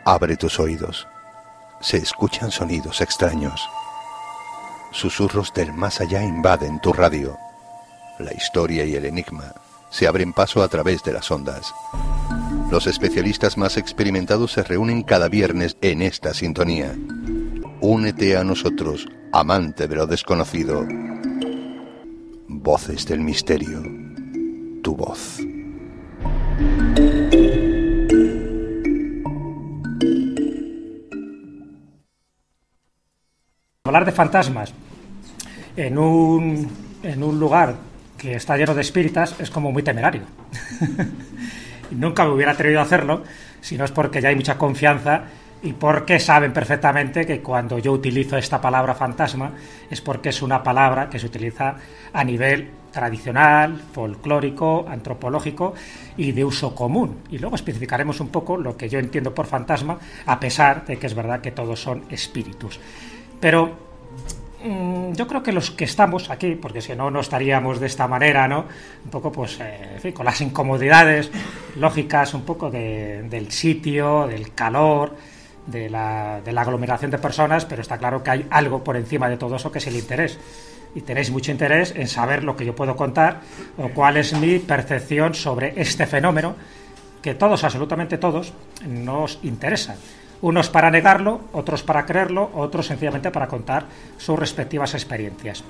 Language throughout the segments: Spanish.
Abre tus oídos. Se escuchan sonidos extraños. Susurros del más allá invaden tu radio. La historia y el enigma se abren paso a través de las ondas. Los especialistas más experimentados se reúnen cada viernes en esta sintonía. Únete a nosotros, amante de lo desconocido. Voces del misterio. Tu voz. Hablar de fantasmas en un lugar que está lleno de espíritas es como muy temerario. Nunca me hubiera atrevido a hacerlo si no es porque ya hay mucha confianza y porque saben perfectamente que cuando yo utilizo esta palabra fantasma es porque es una palabra que se utiliza a nivel tradicional, folclórico, antropológico y de uso común. Y luego especificaremos un poco lo que yo entiendo por fantasma, a pesar de que es verdad que todos son espíritus. Pero yo creo que los que estamos aquí, porque si no, no estaríamos de esta manera, ¿no? Un poco, pues, en fin, con las incomodidades lógicas, un poco del sitio, del calor, de la aglomeración de personas, pero está claro que hay algo por encima de todo eso que es el interés. Y tenéis mucho interés en saber lo que yo puedo contar o cuál es mi percepción sobre este fenómeno que todos, absolutamente todos, nos interesan. Unos para negarlo, otros para creerlo, otros sencillamente para contar sus respectivas experiencias.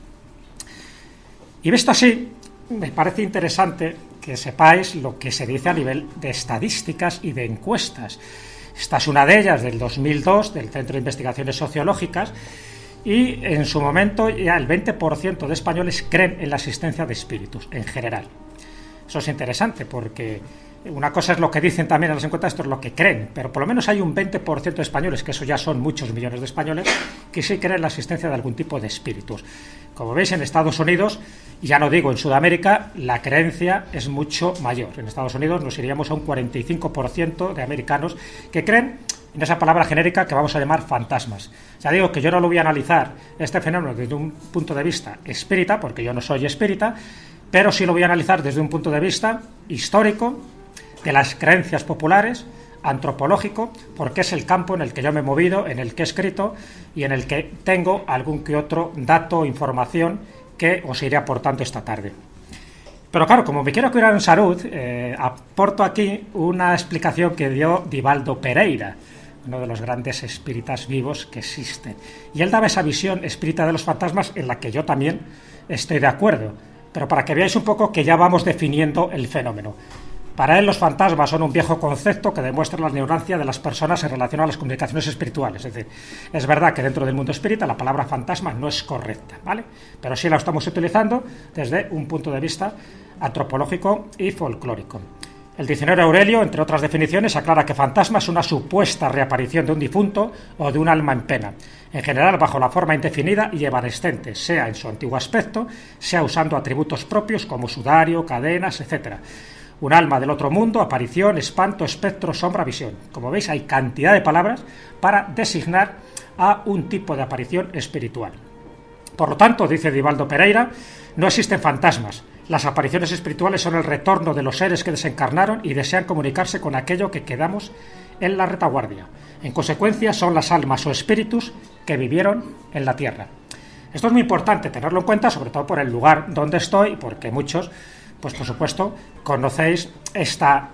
Y visto así, me parece interesante que sepáis lo que se dice a nivel de estadísticas y de encuestas. Esta es una de ellas, del 2002, del Centro de Investigaciones Sociológicas, y en su momento ya el 20% de españoles creen en la existencia de espíritus, en general. Eso es interesante porque una cosa es lo que dicen también en las encuestas, esto es lo que creen, pero por lo menos hay un 20% de españoles, que eso ya son muchos millones de españoles, que sí creen en la existencia de algún tipo de espíritus. Como veis, en Estados Unidos, y ya no digo en Sudamérica, la creencia es mucho mayor. En Estados Unidos nos iríamos a un 45% de americanos que creen en esa palabra genérica que vamos a llamar fantasmas. Ya digo que yo no lo voy a analizar este fenómeno desde un punto de vista espírita, porque yo no soy espírita, pero sí lo voy a analizar desde un punto de vista histórico, de las creencias populares, antropológico, porque es el campo en el que yo me he movido, en el que he escrito y en el que tengo algún que otro dato o información que os iré aportando esta tarde. Pero claro, como me quiero curar en salud, aporto aquí una explicación que dio Divaldo Pereira, uno de los grandes espíritas vivos que existen. Y él daba esa visión espírita de los fantasmas en la que yo también estoy de acuerdo, pero para que veáis un poco que ya vamos definiendo el fenómeno. Para él los fantasmas son un viejo concepto que demuestra la ignorancia de las personas en relación a las comunicaciones espirituales. Es decir, es verdad que dentro del mundo espírita la palabra fantasma no es correcta, ¿vale? Pero sí la estamos utilizando desde un punto de vista antropológico y folclórico. El diccionario Aurelio, entre otras definiciones, aclara que fantasma es una supuesta reaparición de un difunto o de un alma en pena, en general bajo la forma indefinida y evanescente, sea en su antiguo aspecto, sea usando atributos propios como sudario, cadenas, etc. Un alma del otro mundo, aparición, espanto, espectro, sombra, visión. Como veis, hay cantidad de palabras para designar a un tipo de aparición espiritual. Por lo tanto, dice Divaldo Pereira, no existen fantasmas. Las apariciones espirituales son el retorno de los seres que desencarnaron y desean comunicarse con aquello que quedamos en la retaguardia. En consecuencia, son las almas o espíritus que vivieron en la tierra. Esto es muy importante tenerlo en cuenta, sobre todo por el lugar donde estoy, porque muchos, pues por supuesto, conocéis esta,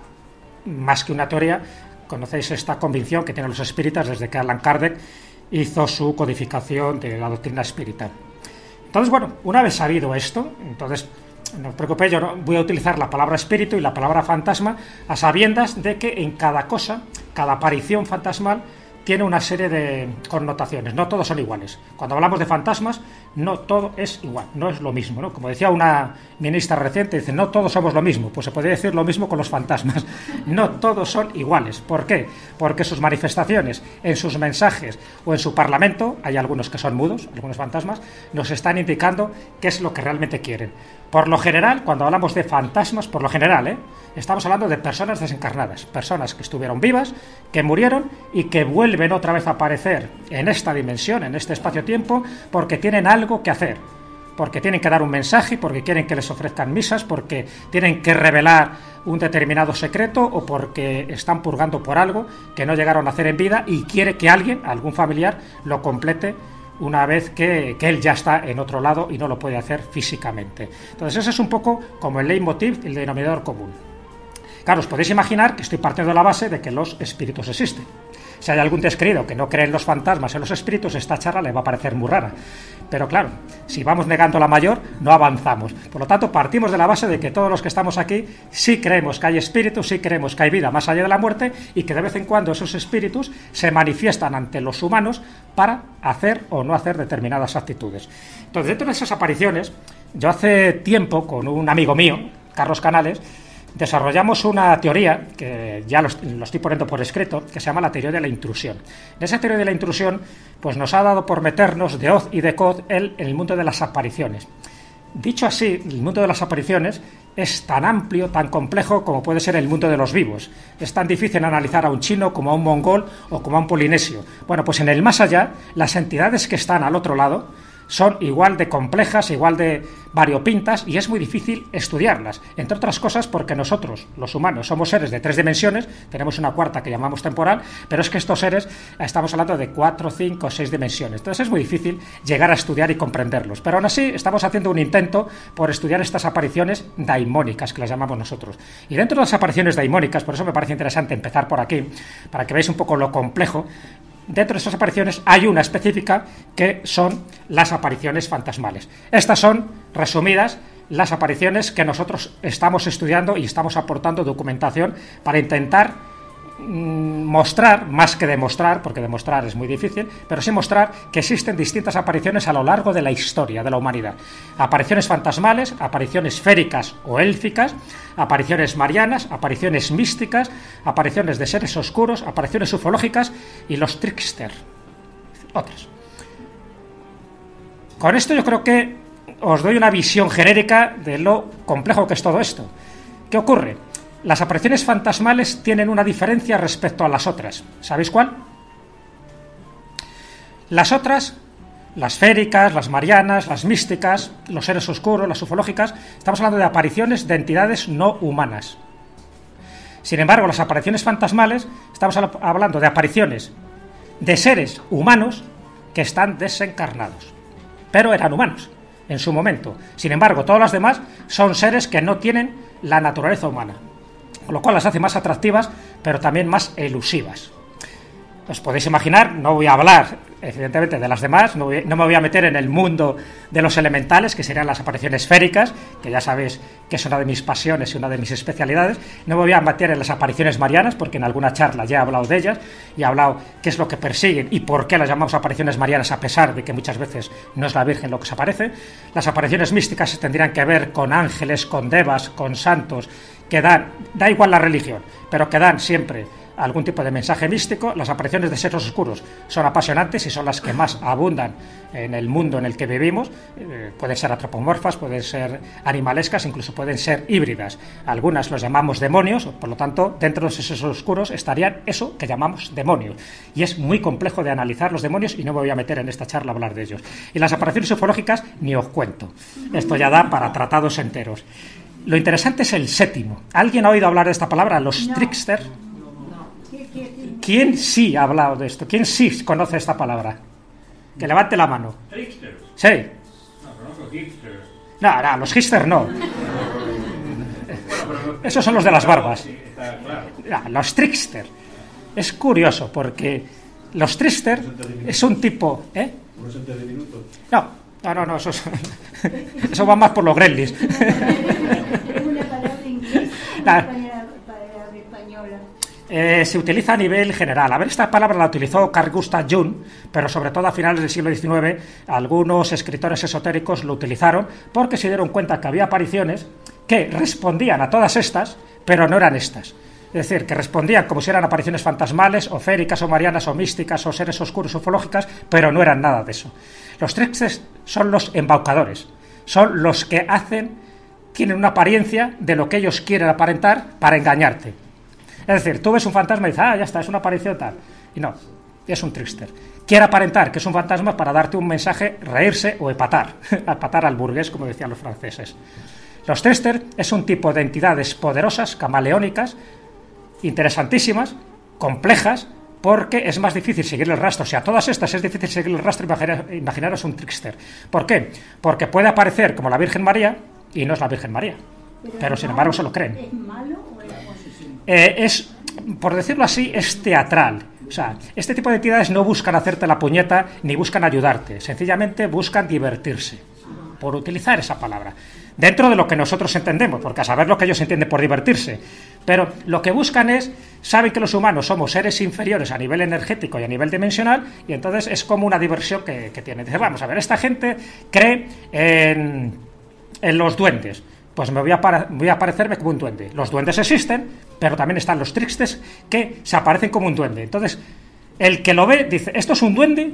más que una teoría, conocéis esta convicción que tienen los espíritas desde que Allan Kardec hizo su codificación de la doctrina espírita. Entonces, bueno, una vez sabido esto, entonces no os preocupéis, yo no voy a utilizar la palabra espíritu y la palabra fantasma a sabiendas de que en cada cosa, cada aparición fantasmal tiene una serie de connotaciones, no todos son iguales. Cuando hablamos de fantasmas, no todo es igual, no es lo mismo, ¿no? Como decía una ministra reciente, dice, no todos somos lo mismo. Pues se podría decir lo mismo con los fantasmas. No todos son iguales. ¿Por qué? Porque sus manifestaciones, en sus mensajes o en su parlamento, hay algunos que son mudos, algunos fantasmas, nos están indicando qué es lo que realmente quieren. Por lo general, cuando hablamos de fantasmas, por lo general, estamos hablando de personas desencarnadas, personas que estuvieron vivas, que murieron y que vuelven otra vez a aparecer en esta dimensión, en este espacio-tiempo, porque tienen algo que hacer, porque tienen que dar un mensaje, porque quieren que les ofrezcan misas, porque tienen que revelar un determinado secreto o porque están purgando por algo que no llegaron a hacer en vida y quiere que alguien, algún familiar, lo complete una vez que él ya está en otro lado y no lo puede hacer físicamente. Entonces ese es un poco como el leitmotiv, el denominador común. Claro, os podéis imaginar que estoy partiendo de la base de que los espíritus existen. Si hay algún descreído que no cree en los fantasmas, en los espíritus, esta charla le va a parecer muy rara. Pero claro, si vamos negando la mayor, no avanzamos. Por lo tanto, partimos de la base de que todos los que estamos aquí sí creemos que hay espíritus, sí creemos que hay vida más allá de la muerte y que de vez en cuando esos espíritus se manifiestan ante los humanos para hacer o no hacer determinadas actitudes. Entonces, dentro de esas apariciones, yo hace tiempo, con un amigo mío, Carlos Canales, desarrollamos una teoría, que ya lo estoy poniendo por escrito, que se llama la teoría de la intrusión. En esa teoría de la intrusión, pues nos ha dado por meternos de hoz y de coz en el mundo de las apariciones. Dicho así, el mundo de las apariciones es tan amplio, tan complejo como puede ser el mundo de los vivos. Es tan difícil analizar a un chino como a un mongol o como a un polinesio. Bueno, pues en el más allá, las entidades que están al otro lado son igual de complejas, igual de variopintas y es muy difícil estudiarlas, entre otras cosas porque nosotros, los humanos, somos seres de 3 dimensiones, tenemos una cuarta que llamamos temporal, pero es que estos seres estamos hablando de 4, 5, 6 dimensiones, entonces es muy difícil llegar a estudiar y comprenderlos, pero aún así estamos haciendo un intento por estudiar estas apariciones daimónicas, que las llamamos nosotros. Y dentro de las apariciones daimónicas, por eso me parece interesante empezar por aquí, para que veáis un poco lo complejo. Dentro de esas apariciones hay una específica que son las apariciones fantasmales. Estas son, resumidas, las apariciones que nosotros estamos estudiando y estamos aportando documentación para intentar mostrar, más que demostrar, porque demostrar es muy difícil, pero sí mostrar que existen distintas apariciones a lo largo de la historia de la humanidad. Apariciones fantasmales, apariciones féricas o élficas, apariciones marianas, apariciones místicas, apariciones de seres oscuros, apariciones ufológicas y los trickster, otras. Con esto yo creo que os doy una visión genérica de lo complejo que es todo esto. ¿Qué ocurre? Las apariciones fantasmales tienen una diferencia respecto a las otras. ¿Sabéis cuál? Las otras, las féricas, las marianas, las místicas, los seres oscuros, las ufológicas, estamos hablando de apariciones de entidades no humanas. Sin embargo, las apariciones fantasmales, estamos hablando de apariciones de seres humanos que están desencarnados, pero eran humanos en su momento. Sin embargo, todas las demás son seres que no tienen la naturaleza humana, con lo cual las hace más atractivas, pero también más elusivas. Os podéis imaginar, no voy a hablar, evidentemente, de las demás, no me voy a meter en el mundo de los elementales, que serían las apariciones féricas, que ya sabéis que es una de mis pasiones y una de mis especialidades. No me voy a meter en las apariciones marianas, porque en alguna charla ya he hablado de ellas, y he hablado qué es lo que persiguen y por qué las llamamos apariciones marianas, a pesar de que muchas veces no es la Virgen lo que se aparece. Las apariciones místicas tendrían que ver con ángeles, con devas, con santos, que dan, da igual la religión, pero que dan siempre algún tipo de mensaje místico. Las apariciones de seres oscuros son apasionantes y son las que más abundan en el mundo en el que vivimos. Pueden ser antropomorfas, pueden ser animalescas, incluso pueden ser híbridas. Algunas los llamamos demonios, por lo tanto, dentro de esos seres oscuros estarían eso que llamamos demonios. Y es muy complejo de analizar los demonios y no me voy a meter en esta charla a hablar de ellos. Y las apariciones ufológicas ni os cuento. Esto ya da para tratados enteros. Lo interesante es el séptimo. ¿Alguien ha oído hablar de esta palabra? Los trickster. ¿Quién sí ha hablado de esto? ¿Quién sí conoce esta palabra? Que levante la mano. ¿Trickster? Sí. No, conozco hipsters. No, los hipsters no. Esos son los de las barbas. Sí, está claro. No, los trickster. Es curioso porque los trickster es un tipo... ¿eh? ¿Unos entes diminutos? No, eso va más por los gremlins. Es una palabra inglesa, Ah. palabra española. Se utiliza a nivel general. A ver, esta palabra la utilizó Carl Gustav Jung, pero sobre todo a finales del siglo XIX algunos escritores esotéricos lo utilizaron porque se dieron cuenta que había apariciones que respondían a todas estas, pero no eran estas. Es decir, que respondían como si eran apariciones fantasmales, o féricas, o marianas, o místicas, o seres oscuros, ufológicas, pero no eran nada de eso. Los tricksters son los embaucadores, son los que tienen una apariencia de lo que ellos quieren aparentar para engañarte. Es decir, tú ves un fantasma y dices, ya está, es una aparición tal. Y no. es un trickster. Quiere aparentar que es un fantasma para darte un mensaje, reírse o epatar, epatar al burgués, como decían los franceses. Los trickster es un tipo de entidades poderosas, camaleónicas, interesantísimas, complejas, porque es más difícil seguir el rastro. Si a todas estas es difícil seguir el rastro, imaginaros un trickster. ¿Por qué? Porque puede aparecer como la Virgen María y no es la Virgen María, pero sin embargo se lo creen. ¿Es malo o es posesión? Es, por decirlo así, es teatral. O sea, este tipo de entidades no buscan hacerte la puñeta ni buscan ayudarte, sencillamente buscan divertirse, por utilizar esa palabra, dentro de lo que nosotros entendemos, porque a saber lo que ellos entienden por divertirse. Pero lo que buscan es, saben que los humanos somos seres inferiores a nivel energético y a nivel dimensional, y entonces es como una diversión que tienen. Dice, vamos a ver, esta gente cree en los duendes, pues voy a aparecerme como un duende. Los duendes existen, pero también están los tricksters que se aparecen como un duende. Entonces, el que lo ve dice, ¿esto es un duende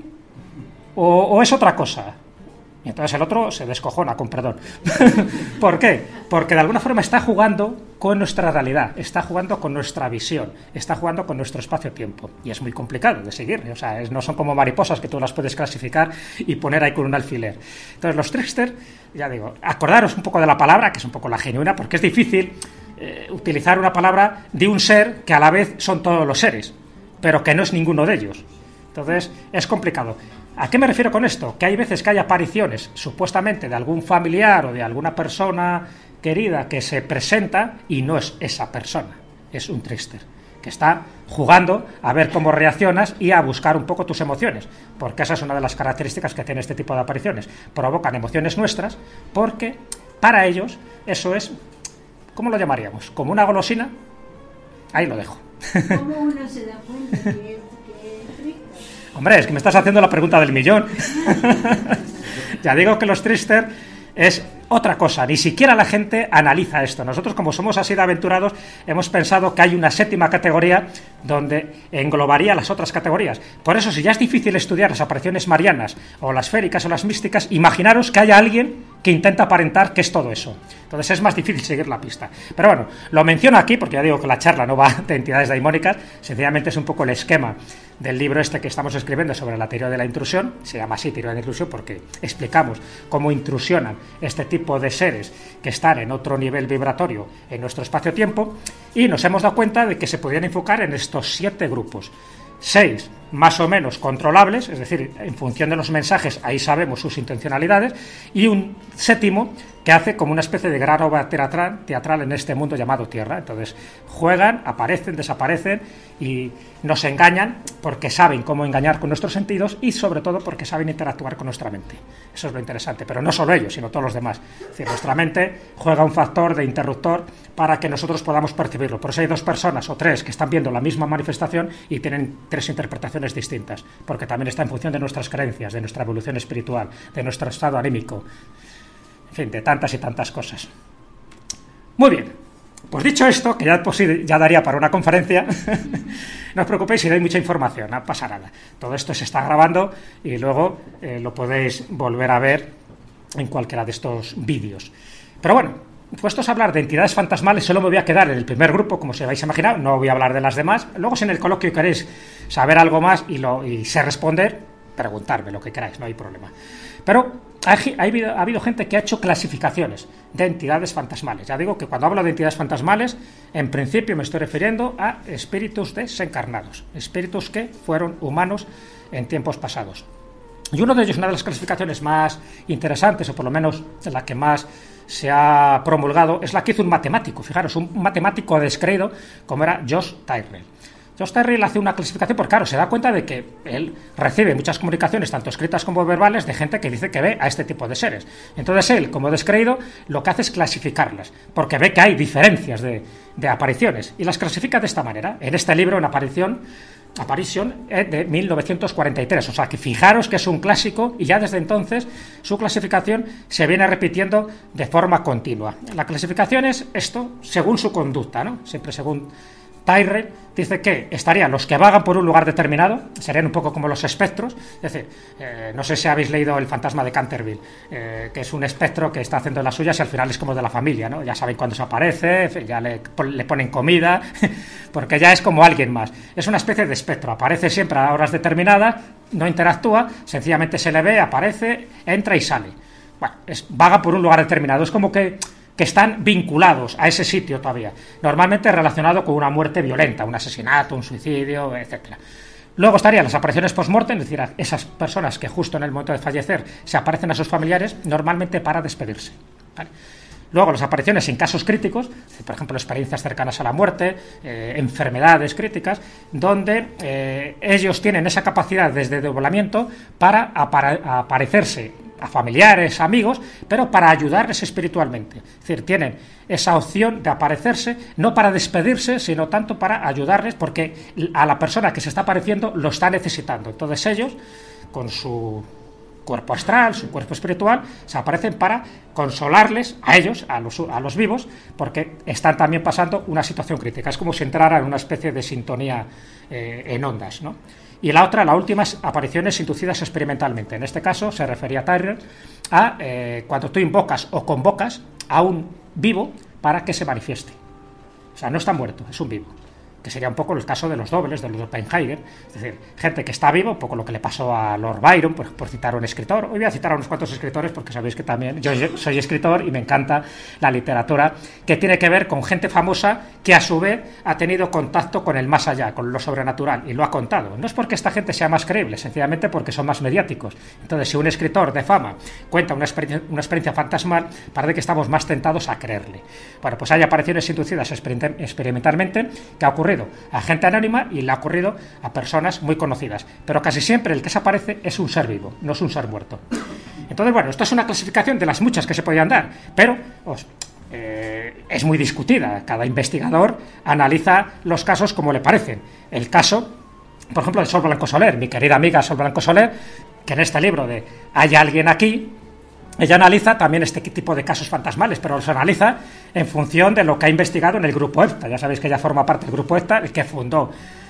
o es otra cosa? Y entonces el otro se descojona, con perdón. ¿Por qué? Porque de alguna forma está jugando con nuestra realidad, está jugando con nuestra visión, está jugando con nuestro espacio-tiempo. Y es muy complicado de seguir. O sea, no son como mariposas que tú las puedes clasificar y poner ahí con un alfiler. Entonces los tricksters, ya digo, acordaros un poco de la palabra, que es un poco la genuina, porque es difícil utilizar una palabra de un ser que a la vez son todos los seres, pero que no es ninguno de ellos. Entonces es complicado. ¿A qué me refiero con esto? Que hay veces que hay apariciones supuestamente de algún familiar o de alguna persona querida que se presenta y no es esa persona, es un trickster que está jugando a ver cómo reaccionas y a buscar un poco tus emociones, porque esa es una de las características que tiene este tipo de apariciones. Provocan emociones nuestras porque para ellos eso es, ¿cómo lo llamaríamos? ¿Como una golosina? Ahí lo dejo. ¿Cómo uno se da cuenta que es trickster? Hombre, es que me estás haciendo la pregunta del millón. Ya digo que los trickster es otra cosa, ni siquiera la gente analiza esto. Nosotros, como somos así de aventurados, hemos pensado que hay una séptima categoría donde englobaría las otras categorías. Por eso, si ya es difícil estudiar las apariciones marianas o las féricas o las místicas, imaginaros que haya alguien que intenta aparentar que es todo eso. Entonces es más difícil seguir la pista. Pero bueno, lo menciono aquí porque ya digo que la charla no va de entidades daimónicas, sencillamente es un poco el esquema del libro este que estamos escribiendo sobre la teoría de la intrusión. Se llama así, teoría de la intrusión, porque explicamos cómo intrusionan este tipo de seres que están en otro nivel vibratorio en nuestro espacio-tiempo, y nos hemos dado cuenta de que se podían enfocar en estos 7 grupos. 6 más o menos controlables, es decir, en función de los mensajes ahí sabemos sus intencionalidades, y un 7º que hace como una especie de gran obra teatral en este mundo llamado Tierra. Entonces juegan, aparecen, desaparecen y nos engañan porque saben cómo engañar con nuestros sentidos y sobre todo porque saben interactuar con nuestra mente. Eso es lo interesante, pero no solo ellos, sino todos los demás. Es decir, nuestra mente juega un factor de interruptor para que nosotros podamos percibirlo. Por eso hay 2 personas o 3 que están viendo la misma manifestación y tienen 3 interpretaciones distintas, porque también está en función de nuestras creencias, de nuestra evolución espiritual, de nuestro estado anímico, en fin, de tantas y tantas cosas. Muy bien, pues dicho esto, que ya daría para una conferencia, no os preocupéis si no hay mucha información, no pasa nada. Todo esto se está grabando y luego lo podéis volver a ver en cualquiera de estos vídeos. Pero bueno, puestos a hablar de entidades fantasmales, solo me voy a quedar en el primer grupo, como se vais a imaginar, no voy a hablar de las demás. Luego, si en el coloquio queréis saber algo más y sé responder, preguntarme lo que queráis, no hay problema. Pero ha habido gente que ha hecho clasificaciones de entidades fantasmales. Ya digo que cuando hablo de entidades fantasmales, en principio me estoy refiriendo a espíritus desencarnados, espíritus que fueron humanos en tiempos pasados. Y uno de ellos, una de las clasificaciones más interesantes, o por lo menos la que más se ha promulgado, es la que hizo un matemático. Fijaros, un matemático descreído como era Josh Tyrrell. Josh Tyrrell hace una clasificación porque, claro, se da cuenta de que él recibe muchas comunicaciones, tanto escritas como verbales, de gente que dice que ve a este tipo de seres. Entonces él, como descreído, lo que hace es clasificarlas, porque ve que hay diferencias de apariciones, y las clasifica de esta manera. En este libro, en aparición de 1943, o sea que fijaros que es un clásico, y ya desde entonces su clasificación se viene repitiendo de forma continua. La clasificación es esto según su conducta, ¿no? Siempre según Tyrrell dice que estarían los que vagan por un lugar determinado, serían un poco como los espectros, es decir, no sé si habéis leído El fantasma de Canterville, que es un espectro que está haciendo las suyas y al final es como de la familia, ¿no? Ya saben cuándo se aparece, ya le ponen comida, porque ya es como alguien más. Es una especie de espectro, aparece siempre a horas determinadas, no interactúa, sencillamente se le ve, aparece, entra y sale. Bueno, vaga por un lugar determinado, es como que están vinculados a ese sitio todavía, normalmente relacionado con una muerte violenta, un asesinato, un suicidio, etcétera. Luego estarían las apariciones post-mortem, es decir, esas personas que justo en el momento de fallecer se aparecen a sus familiares, normalmente para despedirse, ¿vale? Luego las apariciones en casos críticos, por ejemplo, experiencias cercanas a la muerte, enfermedades críticas, donde ellos tienen esa capacidad desde desdoblamiento para aparecerse a familiares, amigos, pero para ayudarles espiritualmente. Es decir, tienen esa opción de aparecerse, no para despedirse, sino tanto para ayudarles, porque a la persona que se está apareciendo lo está necesitando. Entonces ellos, con su cuerpo astral, su cuerpo espiritual, se aparecen para consolarles a ellos, a los vivos, porque están también pasando una situación crítica. Es como si entraran en una especie de sintonía en ondas, ¿no? Y la última es apariciones inducidas experimentalmente. En este caso se refería a Tyrrell a cuando tú invocas o convocas a un vivo para que se manifieste. O sea, no está muerto, es un vivo. Que sería un poco el caso de los dobles, de los Oppenheimer, es decir, gente que está vivo, un poco lo que le pasó a Lord Byron, por citar a un escritor. Hoy voy a citar a unos cuantos escritores porque sabéis que también yo soy escritor y me encanta la literatura que tiene que ver con gente famosa que a su vez ha tenido contacto con el más allá, con lo sobrenatural, y lo ha contado. No es porque esta gente sea más creíble, sencillamente porque son más mediáticos. Entonces, si un escritor de fama cuenta una experiencia fantasmal, parece que estamos más tentados a creerle. Bueno, pues hay apariciones inducidas experimentalmente que ha ocurrido a gente anónima y le ha ocurrido a personas muy conocidas, pero casi siempre el que se aparece es un ser vivo, no es un ser muerto. Entonces, bueno, esto es una clasificación de las muchas que se podían dar, pero es muy discutida. Cada investigador analiza los casos como le parecen. El caso, por ejemplo, de Sol Blanco Soler, mi querida amiga Sol Blanco Soler, que en este libro de Hay alguien aquí, ella analiza también este tipo de casos fantasmales, pero los analiza en función de lo que ha investigado en el grupo EFTA. Ya sabéis que ella forma parte del grupo EFTA, el que fundó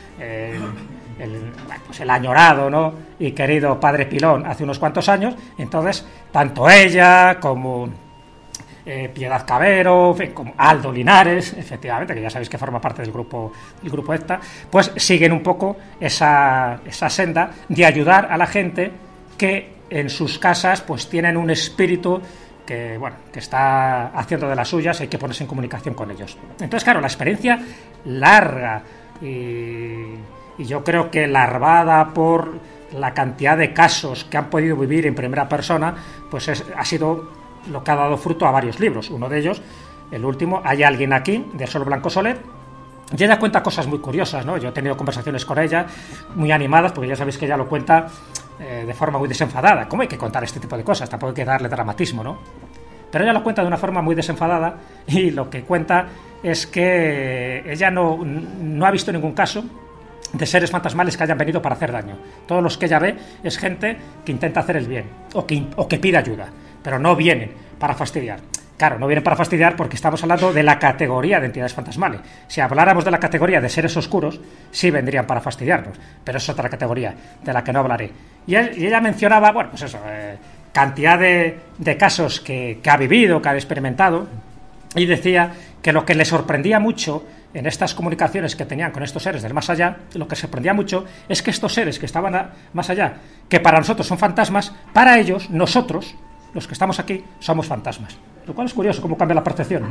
el añorado, ¿no?, y querido padre Pilón hace unos cuantos años. Entonces, tanto ella como Piedad Cabero, en fin, como Aldo Linares, efectivamente, que ya sabéis que forma parte del grupo EFTA, pues siguen un poco esa senda de ayudar a la gente que en sus casas pues tienen un espíritu que, bueno, que está haciendo de las suyas, hay que ponerse en comunicación con ellos. Entonces, claro, la experiencia larga y yo creo que larvada por la cantidad de casos que han podido vivir en primera persona, pues ha sido lo que ha dado fruto a varios libros. Uno de ellos, el último, Hay alguien aquí, de Sol Blanco Soler. Y ella cuenta cosas muy curiosas, ¿no? Yo he tenido conversaciones con ella muy animadas, porque ya sabéis que ella lo cuenta de forma muy desenfadada. ¿Cómo hay que contar este tipo de cosas? Tampoco hay que darle dramatismo, ¿no? Pero ella lo cuenta de una forma muy desenfadada, y lo que cuenta es que ella no ha visto ningún caso de seres fantasmales que hayan venido para hacer daño. Todos los que ella ve es gente que intenta hacer el bien o que pide ayuda, pero no vienen para fastidiar. Claro, no vienen para fastidiar porque estamos hablando de la categoría de entidades fantasmales. Si habláramos de la categoría de seres oscuros, sí vendrían para fastidiarnos, pero es otra categoría de la que no hablaré. Y ella mencionaba, bueno, pues eso, cantidad de casos que ha vivido, que ha experimentado, y decía que lo que le sorprendía mucho en estas comunicaciones que tenían con estos seres del más allá, lo que sorprendía mucho es que estos seres que estaban más allá, que para nosotros son fantasmas, para ellos, nosotros, los que estamos aquí, somos fantasmas. Lo cual es curioso cómo cambia la percepción,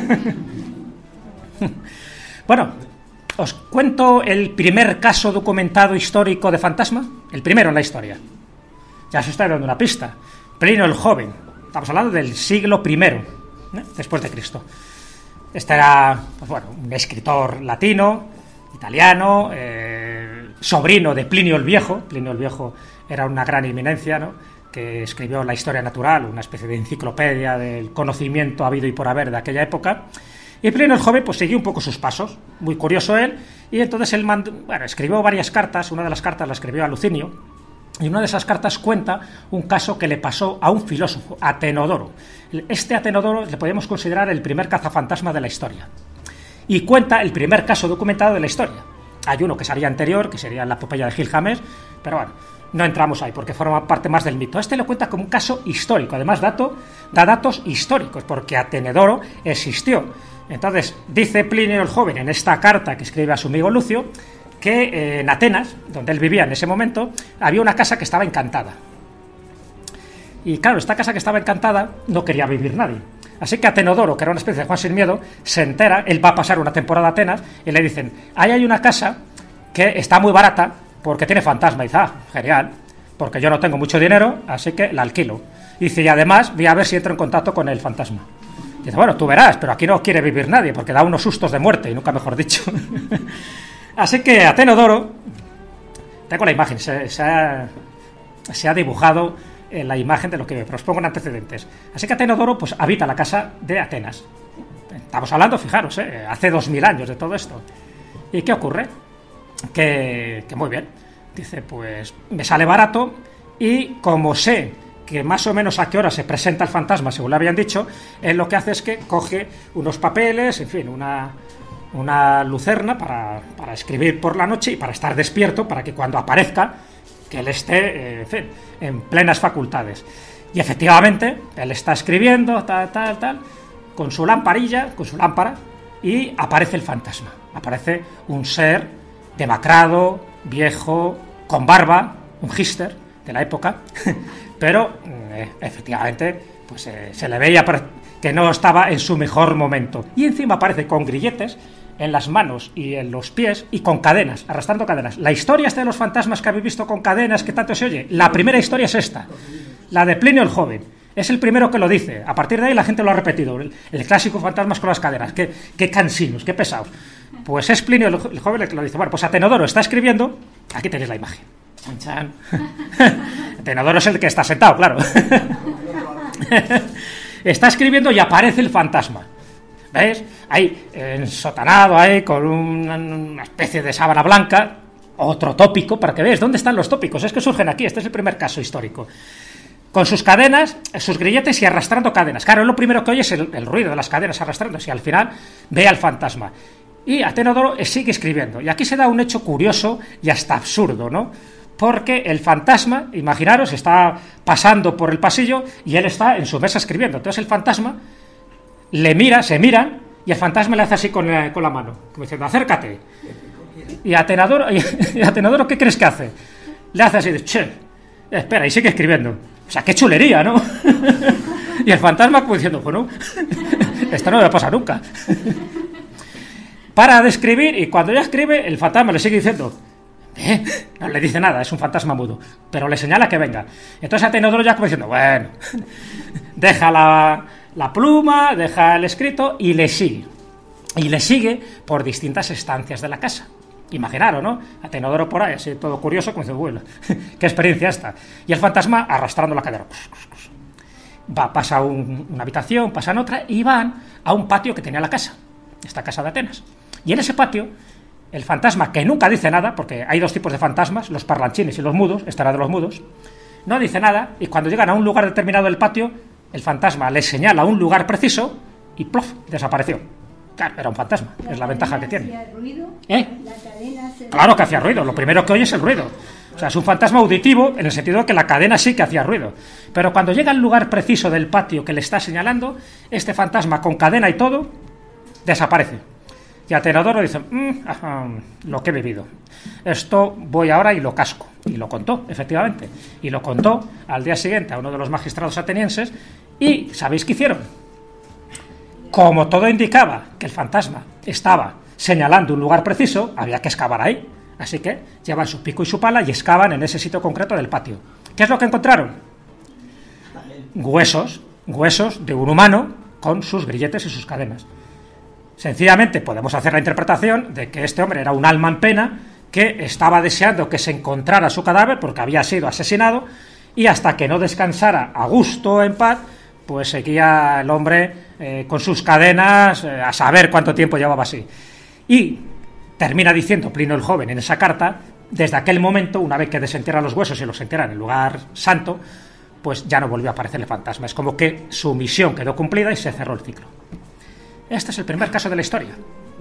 ¿eh? Bueno, os cuento el primer caso documentado histórico de fantasma, el primero en la historia. Ya os estoy dando una pista. Plinio el Joven. Estamos hablando del siglo I, después de Cristo. Este era, pues bueno, un escritor latino, italiano, sobrino de Plinio el Viejo. Plinio el Viejo era una gran eminencia, ¿no?, que escribió la Historia Natural, una especie de enciclopedia del conocimiento habido y por haber de aquella época. Y Plinio el Joven pues siguió un poco sus pasos, muy curioso él, y entonces él escribió varias cartas. Una de las cartas la escribió a Lucinio, y una de esas cartas cuenta un caso que le pasó a un filósofo, Atenodoro. Este Atenodoro le podemos considerar el primer cazafantasma de la historia. y cuenta el primer caso documentado de la historia. Hay uno que sería anterior, que sería la epopeya de Gil James, pero bueno, no entramos ahí porque forma parte más del mito. Este lo cuenta como un caso histórico, además da datos históricos, porque Atenedoro existió. Entonces, dice Plinio el Joven en esta carta que escribe a su amigo Lucio, que en Atenas, donde él vivía en ese momento, había una casa que estaba encantada. Y claro, esta casa que estaba encantada no quería vivir nadie. Así que Atenodoro, que era una especie de Juan sin miedo, se entera, él va a pasar una temporada a Atenas, y le dicen, ahí hay una casa que está muy barata porque tiene fantasma. Y dice, genial, porque yo no tengo mucho dinero, así que la alquilo. Y dice, y además voy a ver si entro en contacto con el fantasma. Y dice, bueno, tú verás, pero aquí no quiere vivir nadie, porque da unos sustos de muerte, y nunca mejor dicho. Así que Atenodoro, tengo la imagen, se ha dibujado la imagen de lo que os pongo en antecedentes. Así que Atenodoro pues habita la casa de Atenas. Estamos hablando, fijaros, hace 2000 años de todo esto. ¿Y qué ocurre? Que muy bien. Dice, pues me sale barato, y como sé que más o menos a qué hora se presenta el fantasma, según le habían dicho, él lo que hace es que coge unos papeles, en fin, una lucerna para escribir por la noche y para estar despierto, para que cuando aparezca, que él esté, en fin, en plenas facultades. Y efectivamente, él está escribiendo, tal, con su lamparilla, con su lámpara, y aparece el fantasma. Aparece un ser demacrado, viejo, con barba, un hipster de la época, pero efectivamente pues se le veía que no estaba en su mejor momento. Y encima aparece con grilletes en las manos y en los pies y con cadenas, arrastrando cadenas. La historia esta de los fantasmas que habéis visto con cadenas, que tanto se oye, la primera historia es esta, la de Plinio el Joven. Es el primero que lo dice. A partir de ahí la gente lo ha repetido. El clásico fantasmas con las cadenas. Qué cansinos, qué pesados. Pues es Plinio el Joven el que lo dice. Bueno, pues Atenodoro está escribiendo. Aquí tenéis la imagen. Chan, chan. Atenodoro es el que está sentado, claro. Está escribiendo y aparece el fantasma. ¿Ves? Ahí, ensotanado, ahí, con una especie de sábana blanca. Otro tópico, para que veáis dónde están los tópicos. Es que surgen aquí. Este es el primer caso histórico. Con sus cadenas, sus grilletes y arrastrando cadenas. Claro, lo primero que oye es el ruido de las cadenas arrastrándose, y al final ve al fantasma. Y Atenodoro sigue escribiendo. Y aquí se da un hecho curioso y hasta absurdo, ¿no? Porque el fantasma, imaginaros, está pasando por el pasillo y él está en su mesa escribiendo. Entonces el fantasma le mira, se miran, y el fantasma le hace así con la mano, como diciendo, acércate. Y Atenodoro, ¿qué crees que hace? Le hace así de, che, espera, y sigue escribiendo. O sea, qué chulería, ¿no? Y el fantasma pues diciendo, bueno, esto no me pasa nunca. Para de escribir, y cuando ya escribe, el fantasma le sigue diciendo, no le dice nada, es un fantasma mudo, pero le señala que venga. Entonces Atenodoro ya como diciendo, bueno, deja la pluma, deja el escrito y le sigue. Y le sigue por distintas estancias de la casa. Imaginaros, ¿no? Atenodoro por ahí, así todo curioso, como dice, bueno, qué experiencia esta. Y el fantasma arrastrando la cadera. Pasa una habitación, pasan otra, y van a un patio que tenía la casa, esta casa de Atenas. Y en ese patio, el fantasma, que nunca dice nada, porque hay dos tipos de fantasmas, los parlanchines y los mudos, esta era de los mudos, no dice nada, y cuando llegan a un lugar determinado del patio, el fantasma les señala un lugar preciso y ¡plof!, desapareció. Claro, era un fantasma, es la ventaja que tiene. ¿Hacía ruido? ¿Eh? La cadena se... Claro que hacía ruido, lo primero que oye es el ruido. O sea, es un fantasma auditivo en el sentido de que la cadena sí que hacía ruido. Pero cuando llega al lugar preciso del patio que le está señalando, este fantasma con cadena y todo, desaparece. Y Atenodoro dice, lo que he vivido. Esto voy ahora y lo casco. Y lo contó, efectivamente. Y lo contó al día siguiente a uno de los magistrados atenienses. ¿Y sabéis qué hicieron? Como todo indicaba que el fantasma estaba señalando un lugar preciso, había que excavar ahí. Así que llevan su pico y su pala y excavan en ese sitio concreto del patio. ¿Qué es lo que encontraron? Huesos de un humano con sus grilletes y sus cadenas. Sencillamente podemos hacer la interpretación de que este hombre era un alma en pena que estaba deseando que se encontrara su cadáver porque había sido asesinado, y hasta que no descansara a gusto, en paz, pues seguía el hombre con sus cadenas, a saber cuánto tiempo llevaba así. Y termina diciendo Plinio el Joven en esa carta, desde aquel momento, una vez que desentierra los huesos y los entierra en el lugar santo, pues ya no volvió a aparecer el fantasma. Es como que su misión quedó cumplida y se cerró el ciclo. Este es el primer caso de la historia.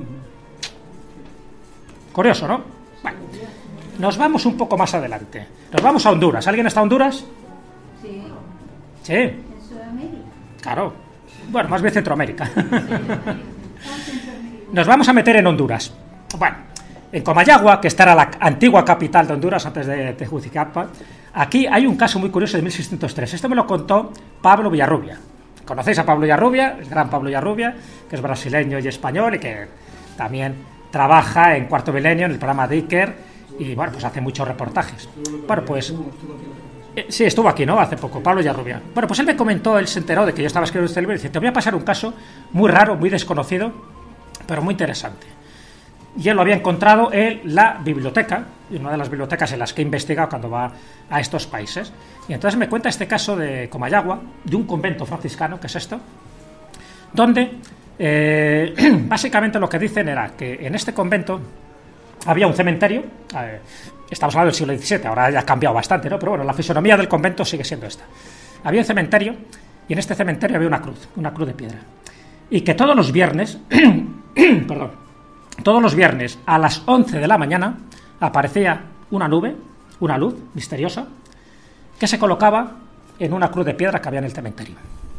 Curioso, ¿no? Bueno, nos vamos un poco más adelante. Nos vamos a Honduras. ¿Alguien está a Honduras? Sí, Sí, en Sudamérica. claro. Bueno, más bien Centroamérica. Estamos en Sudamérica. Nos vamos a meter en Honduras. Bueno, en Comayagua, que esta era la antigua capital de Honduras antes de Tegucigalpa, aquí hay un caso muy curioso de 1603. Esto me lo contó Pablo Villarrubia. ¿Conocéis a Pablo Villarrubia? El gran Pablo Villarrubia, que es brasileño y español y que también trabaja en Cuarto Milenio, en el programa de Iker, y bueno, pues hace muchos reportajes. Bueno, pues sí, estuvo aquí, ¿no? Hace poco, Pablo Villarrubia. Bueno, pues él me comentó, él se enteró de que yo estaba escribiendo este libro y dice, te voy a pasar un caso muy raro, muy desconocido, pero muy interesante. Y él lo había encontrado en la biblioteca, en una de las bibliotecas en las que he investigado cuando va a estos países. Y entonces me cuenta este caso de Comayagua, de un convento franciscano, que es esto, donde básicamente lo que dicen era que en este convento había un cementerio, estamos hablando del siglo XVII, ahora ya ha cambiado bastante, ¿no? Pero bueno, la fisonomía del convento sigue siendo esta. Había un cementerio y en este cementerio había una cruz de piedra. Y que todos los viernes, perdón, todos los viernes a las 11 de la mañana aparecía una nube, una luz misteriosa, que se colocaba en una cruz de piedra que había en el cementerio.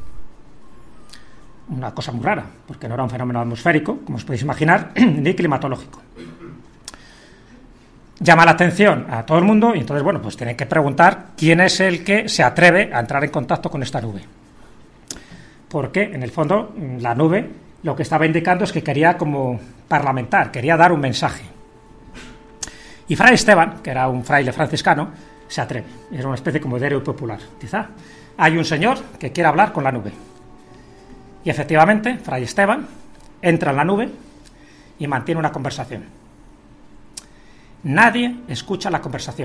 Una cosa muy rara, porque no era un fenómeno atmosférico, como os podéis imaginar, ni climatológico. Llama la atención a todo el mundo y entonces, bueno, pues tienen que preguntar quién es el que se atreve a entrar en contacto con esta nube. Porque, en el fondo, la nube lo que estaba indicando es que quería como parlamentar, quería dar un mensaje. Y Fray Esteban, que era un fraile franciscano, se atreve. Era una especie como de héroe popular. Quizá hay un señor que quiere hablar con la nube. Y efectivamente, Fray Esteban entra en la nube y mantiene una conversación. Nadie escucha la conversación.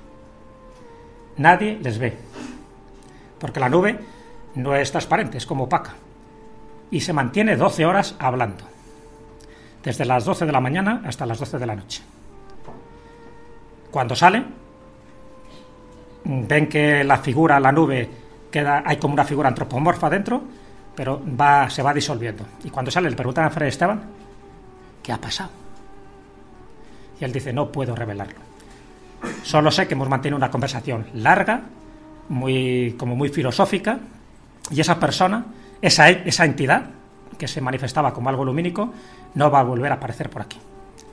Nadie les ve. Porque la nube no es transparente, es como opaca. Y se mantiene 12 horas hablando. Desde las 12 de la mañana hasta las 12 de la noche. Cuando sale, ven que la figura, la nube, hay como una figura antropomorfa dentro, pero se va disolviendo. Y cuando sale le preguntan a Fray Esteban, ¿qué ha pasado? Y él dice, no puedo revelarlo. Solo sé que hemos mantenido una conversación larga, muy filosófica, y esa persona, esa entidad, que se manifestaba como algo lumínico, no va a volver a aparecer por aquí.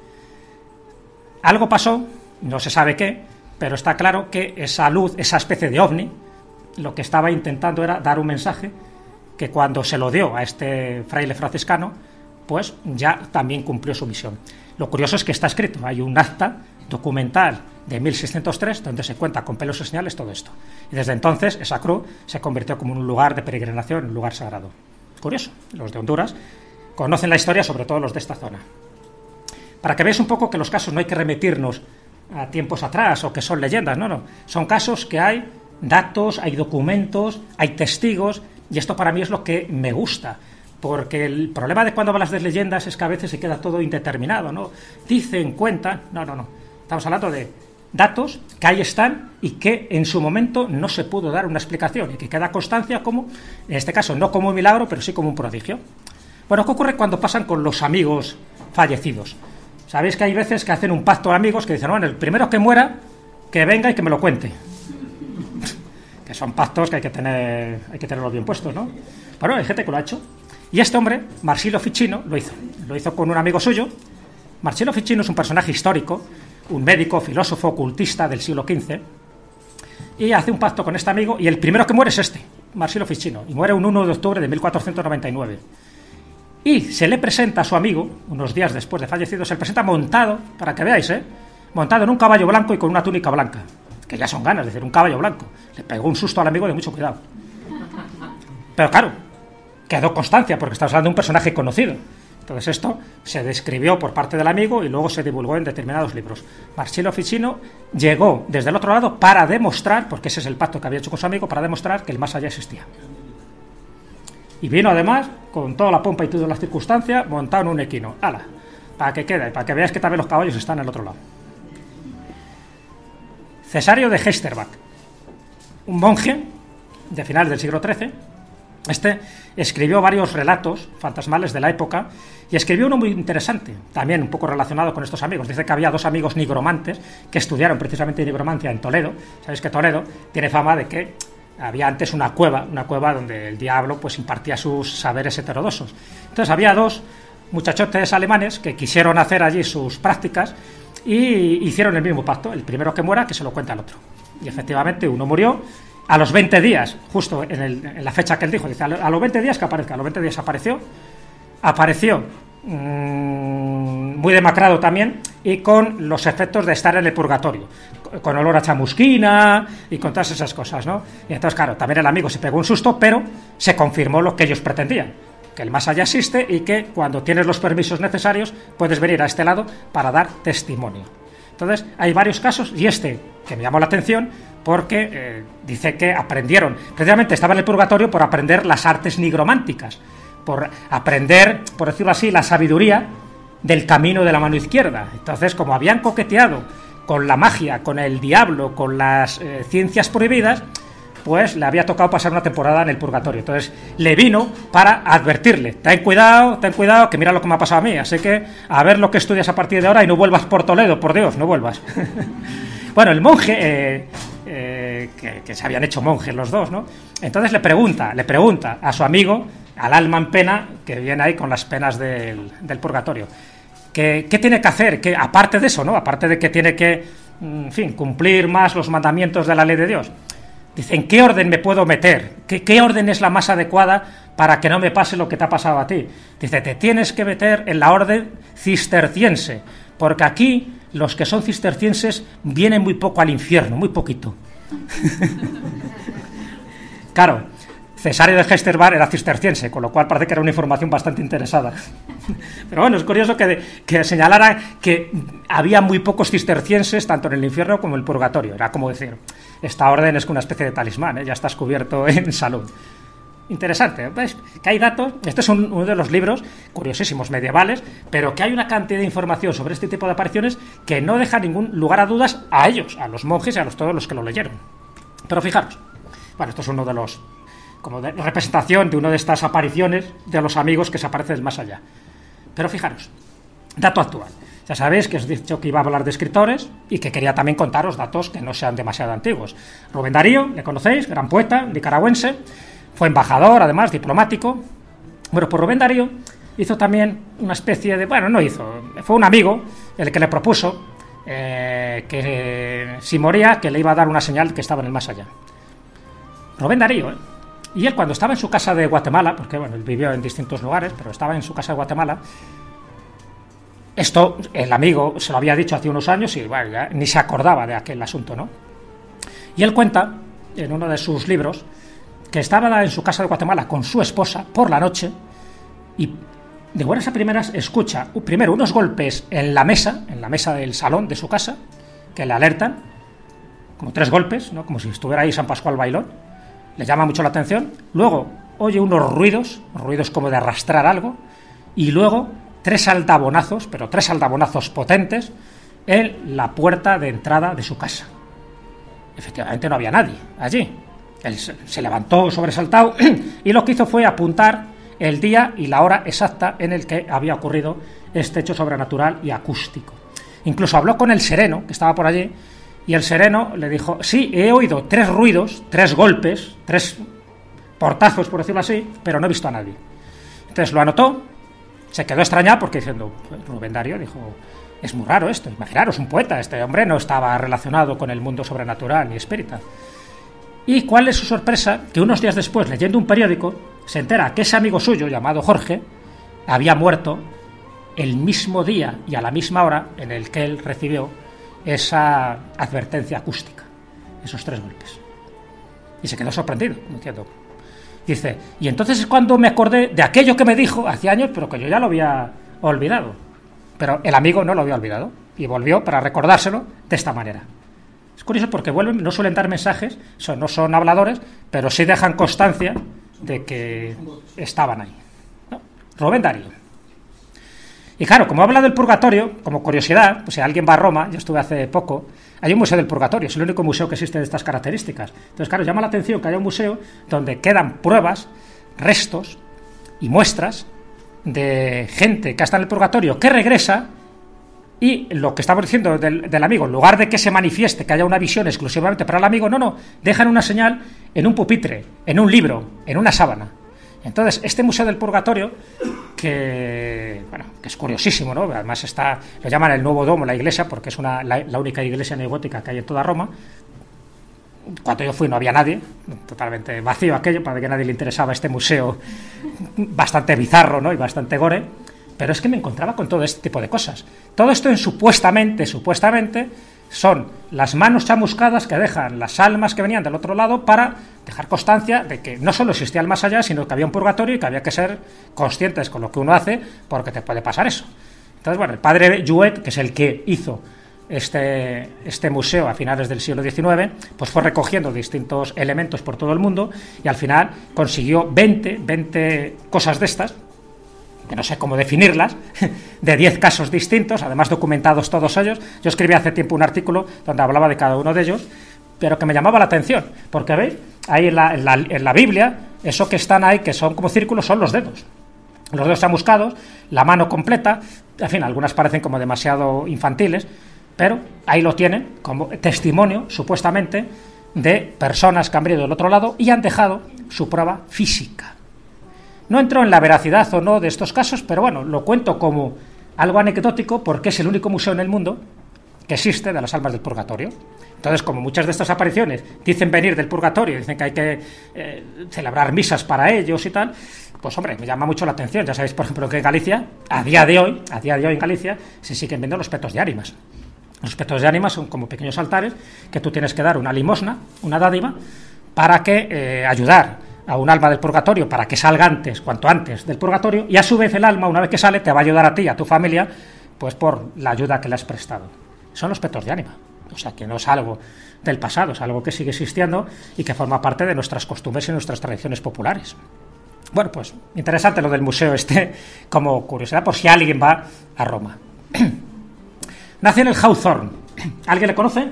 Algo pasó, no se sabe qué, pero está claro que esa luz, esa especie de ovni, lo que estaba intentando era dar un mensaje que cuando se lo dio a este fraile franciscano, pues ya también cumplió su misión. Lo curioso es que está escrito, hay un acta documental de 1603 donde se cuenta con pelos y señales todo esto. Y desde entonces esa cruz se convirtió como en un lugar de peregrinación, un lugar sagrado. Curioso, los de Honduras conocen la historia, sobre todo los de esta zona. Para que veáis un poco que los casos no hay que remitirnos a tiempos atrás o que son leyendas, no, son casos que hay datos, hay documentos, hay testigos, y esto para mí es lo que me gusta, porque el problema de cuando hablas de leyendas es que a veces se queda todo indeterminado, ¿no? Dicen, cuentan, no, estamos hablando de datos que ahí están y que en su momento no se pudo dar una explicación y que queda constancia como, en este caso no como un milagro, pero sí como un prodigio. Bueno, ¿qué ocurre cuando pasan con los amigos fallecidos? Sabéis que hay veces que hacen un pacto de amigos que dicen, bueno, el primero que muera, que venga y que me lo cuente. Que son pactos que hay que tenerlos bien puestos, ¿no? Bueno, hay gente que lo ha hecho. Y este hombre, Marsilio Ficino, lo hizo con un amigo suyo. Marsilio Ficino es un personaje histórico, un médico, filósofo, ocultista del siglo XV, y hace un pacto con este amigo, y el primero que muere es este, Marsilio Ficino, y muere un 1 de octubre de 1499. Y se le presenta a su amigo, unos días después de fallecido, se le presenta montado, para que veáis, montado en un caballo blanco y con una túnica blanca, que ya son ganas de decir, un caballo blanco. Le pegó un susto al amigo de mucho cuidado. Pero claro, quedó constancia, porque estamos hablando de un personaje conocido. Entonces esto se describió por parte del amigo y luego se divulgó en determinados libros. Marsilio Ficino llegó desde el otro lado para demostrar, porque ese es el pacto que había hecho con su amigo, para demostrar que el más allá existía. Y vino además, con toda la pompa y todas las circunstancias, montado en un equino. ¡Hala! Para que quede, para que veáis que también los caballos están al otro lado. Cesario de Heisterbach, un monje de finales del siglo XIII, Este escribió varios relatos fantasmales de la época y escribió uno muy interesante, también un poco relacionado con estos amigos. Dice que había 2 amigos nigromantes que estudiaron precisamente nigromancia en Toledo. Sabéis que Toledo tiene fama de que había antes una cueva donde el diablo pues impartía sus saberes heterodoxos. Entonces había 2 muchachotes alemanes que quisieron hacer allí sus prácticas y hicieron el mismo pacto. El primero que muera, que se lo cuente al otro. Y efectivamente uno murió. A los 20 días, justo en la fecha que él dijo, dice, a los 20 días que aparezca, a los 20 días apareció muy demacrado también y con los efectos de estar en el purgatorio, con olor a chamusquina y con todas esas cosas, ¿no? Y entonces, claro, también el amigo se pegó un susto, pero se confirmó lo que ellos pretendían, que el más allá existe y que cuando tienes los permisos necesarios puedes venir a este lado para dar testimonio. Entonces, hay varios casos y este que me llamó la atención porque dice que aprendieron, precisamente estaba en el purgatorio por aprender las artes nigrománticas, por aprender, por decirlo así, la sabiduría del camino de la mano izquierda. Entonces, como habían coqueteado con la magia, con el diablo, con las ciencias prohibidas, pues le había tocado pasar una temporada en el purgatorio. Entonces le vino para advertirle, ten cuidado, que mira lo que me ha pasado a mí, así que a ver lo que estudias a partir de ahora y no vuelvas por Toledo, por Dios, no vuelvas. Bueno, el monje, que se habían hecho monjes los 2, ¿no? Entonces le pregunta a su amigo, al alma en pena, que viene ahí con las penas del purgatorio, ¿qué tiene que hacer? Que aparte de eso, ¿no? Aparte de que tiene que, en fin, cumplir más los mandamientos de la ley de Dios. Dice, ¿en qué orden me puedo meter? ¿Qué orden es la más adecuada para que no me pase lo que te ha pasado a ti? Dice, te tienes que meter en la orden cisterciense, porque aquí los que son cistercienses vienen muy poco al infierno, muy poquito. Claro, Cesario de Heisterbach era cisterciense, con lo cual parece que era una información bastante interesada. Pero bueno, es curioso que señalara que había muy pocos cistercienses, tanto en el infierno como en el purgatorio. Era como decir, esta orden es una especie de talismán, ya estás cubierto en salud. Interesante, ¿ves? Que hay datos. Este es uno de los libros curiosísimos medievales, pero que hay una cantidad de información sobre este tipo de apariciones que no deja ningún lugar a dudas a ellos, a los monjes y a todos los que lo leyeron. Pero fijaros, bueno, esto es uno de los, como de representación de una de estas apariciones de los amigos que se aparecen del más allá. Pero fijaros, dato actual. Ya sabéis que os he dicho que iba a hablar de escritores y que quería también contaros datos que no sean demasiado antiguos. Rubén Darío, le conocéis, gran poeta nicaragüense, fue embajador, además, diplomático. Bueno, pues Rubén Darío hizo también una especie de... Bueno, no hizo, fue un amigo el que le propuso que si moría, que le iba a dar una señal que estaba en el más allá. Rubén Darío, y él cuando estaba en su casa de Guatemala, porque bueno, él vivió en distintos lugares, pero estaba en su casa de Guatemala, esto el amigo se lo había dicho hace unos años y bueno, ya ni se acordaba de aquel asunto, ¿no? Y él cuenta, en uno de sus libros, que estaba en su casa de Guatemala con su esposa por la noche y de buenas a primeras escucha primero unos golpes en la mesa del salón de su casa, que le alertan, como 3 golpes, ¿no? Como si estuviera ahí San Pascual Bailón, le llama mucho la atención, luego oye unos ruidos como de arrastrar algo, y luego 3 aldabonazos, pero 3 aldabonazos potentes en la puerta de entrada de su casa. Efectivamente no había nadie allí. Él se levantó sobresaltado y lo que hizo fue apuntar el día y la hora exacta en el que había ocurrido este hecho sobrenatural y acústico. Incluso habló con el sereno, que estaba por allí, y el sereno le dijo, sí, he oído 3 ruidos, 3 golpes, 3 portazos, por decirlo así, pero no he visto a nadie. Entonces lo anotó, se quedó extrañado porque diciendo, Rubén Darío dijo, es muy raro esto, imaginaros, un poeta, este hombre no estaba relacionado con el mundo sobrenatural ni espírita. Y cuál es su sorpresa, que unos días después, leyendo un periódico, se entera que ese amigo suyo, llamado Jorge, había muerto el mismo día y a la misma hora en el que él recibió esa advertencia acústica, esos 3 golpes. Y se quedó sorprendido, diciendo, dice, y entonces es cuando me acordé de aquello que me dijo hace años, pero que yo ya lo había olvidado. Pero el amigo no lo había olvidado y volvió para recordárselo de esta manera. Es curioso porque vuelven, no suelen dar mensajes, no son habladores, pero sí dejan constancia de que estaban ahí, ¿no? Rubén Darío. Y claro, como habla del purgatorio, como curiosidad, pues si alguien va a Roma, yo estuve hace poco, hay un museo del purgatorio, es el único museo que existe de estas características. Entonces, claro, llama la atención que haya un museo donde quedan pruebas restos y muestras de gente que está en el purgatorio que regresa, y lo que estamos diciendo del amigo, en lugar de que se manifieste, que haya una visión exclusivamente para el amigo, no, dejan una señal en un pupitre, en un libro, en una sábana. Entonces, este Museo del Purgatorio, que es curiosísimo, ¿no? Además lo llaman el Nuevo Domo, la iglesia, porque es la única iglesia neogótica que hay en toda Roma. Cuando yo fui no había nadie, totalmente vacío aquello, para que a nadie le interesaba este museo bastante bizarro, ¿no? Y bastante gore. Pero es que me encontraba con todo este tipo de cosas. Todo esto supuestamente, son las manos chamuscadas que dejan las almas que venían del otro lado para dejar constancia de que no solo existía el más allá, sino que había un purgatorio y que había que ser conscientes con lo que uno hace, porque te puede pasar eso. Entonces, bueno, el padre Jouet, que es el que hizo este museo a finales del siglo XIX, pues fue recogiendo distintos elementos por todo el mundo y al final consiguió 20 cosas de estas, que no sé cómo definirlas, de 10 casos distintos, además documentados todos ellos. Yo escribí hace tiempo un artículo donde hablaba de cada uno de ellos, pero que me llamaba la atención, porque veis, ahí en la Biblia, eso que están ahí, que son como círculos, son los dedos chamuscados, la mano completa, en fin, algunas parecen como demasiado infantiles, pero ahí lo tienen como testimonio, supuestamente, de personas que han venido del otro lado y han dejado su prueba física. No entro en la veracidad o no de estos casos, pero bueno, lo cuento como algo anecdótico porque es el único museo en el mundo que existe de las almas del purgatorio. Entonces, como muchas de estas apariciones dicen venir del purgatorio, dicen que hay que celebrar misas para ellos y tal, pues hombre, me llama mucho la atención. Ya sabéis, por ejemplo, que en Galicia, a día de hoy en Galicia, se siguen viendo los petos de ánimas. Los petos de ánimas son como pequeños altares que tú tienes que dar una limosna, una dádiva, para que ayudar a un alma del purgatorio para que salga cuanto antes del purgatorio, y a su vez el alma, una vez que sale, te va a ayudar a ti y a tu familia, pues por la ayuda que le has prestado. Son los petos de ánima, o sea que no es algo del pasado, es algo que sigue existiendo y que forma parte de nuestras costumbres y nuestras tradiciones populares. Bueno, pues interesante lo del museo como curiosidad por si alguien va a Roma. Nació en el Hawthorne. ¿Alguien le conoce?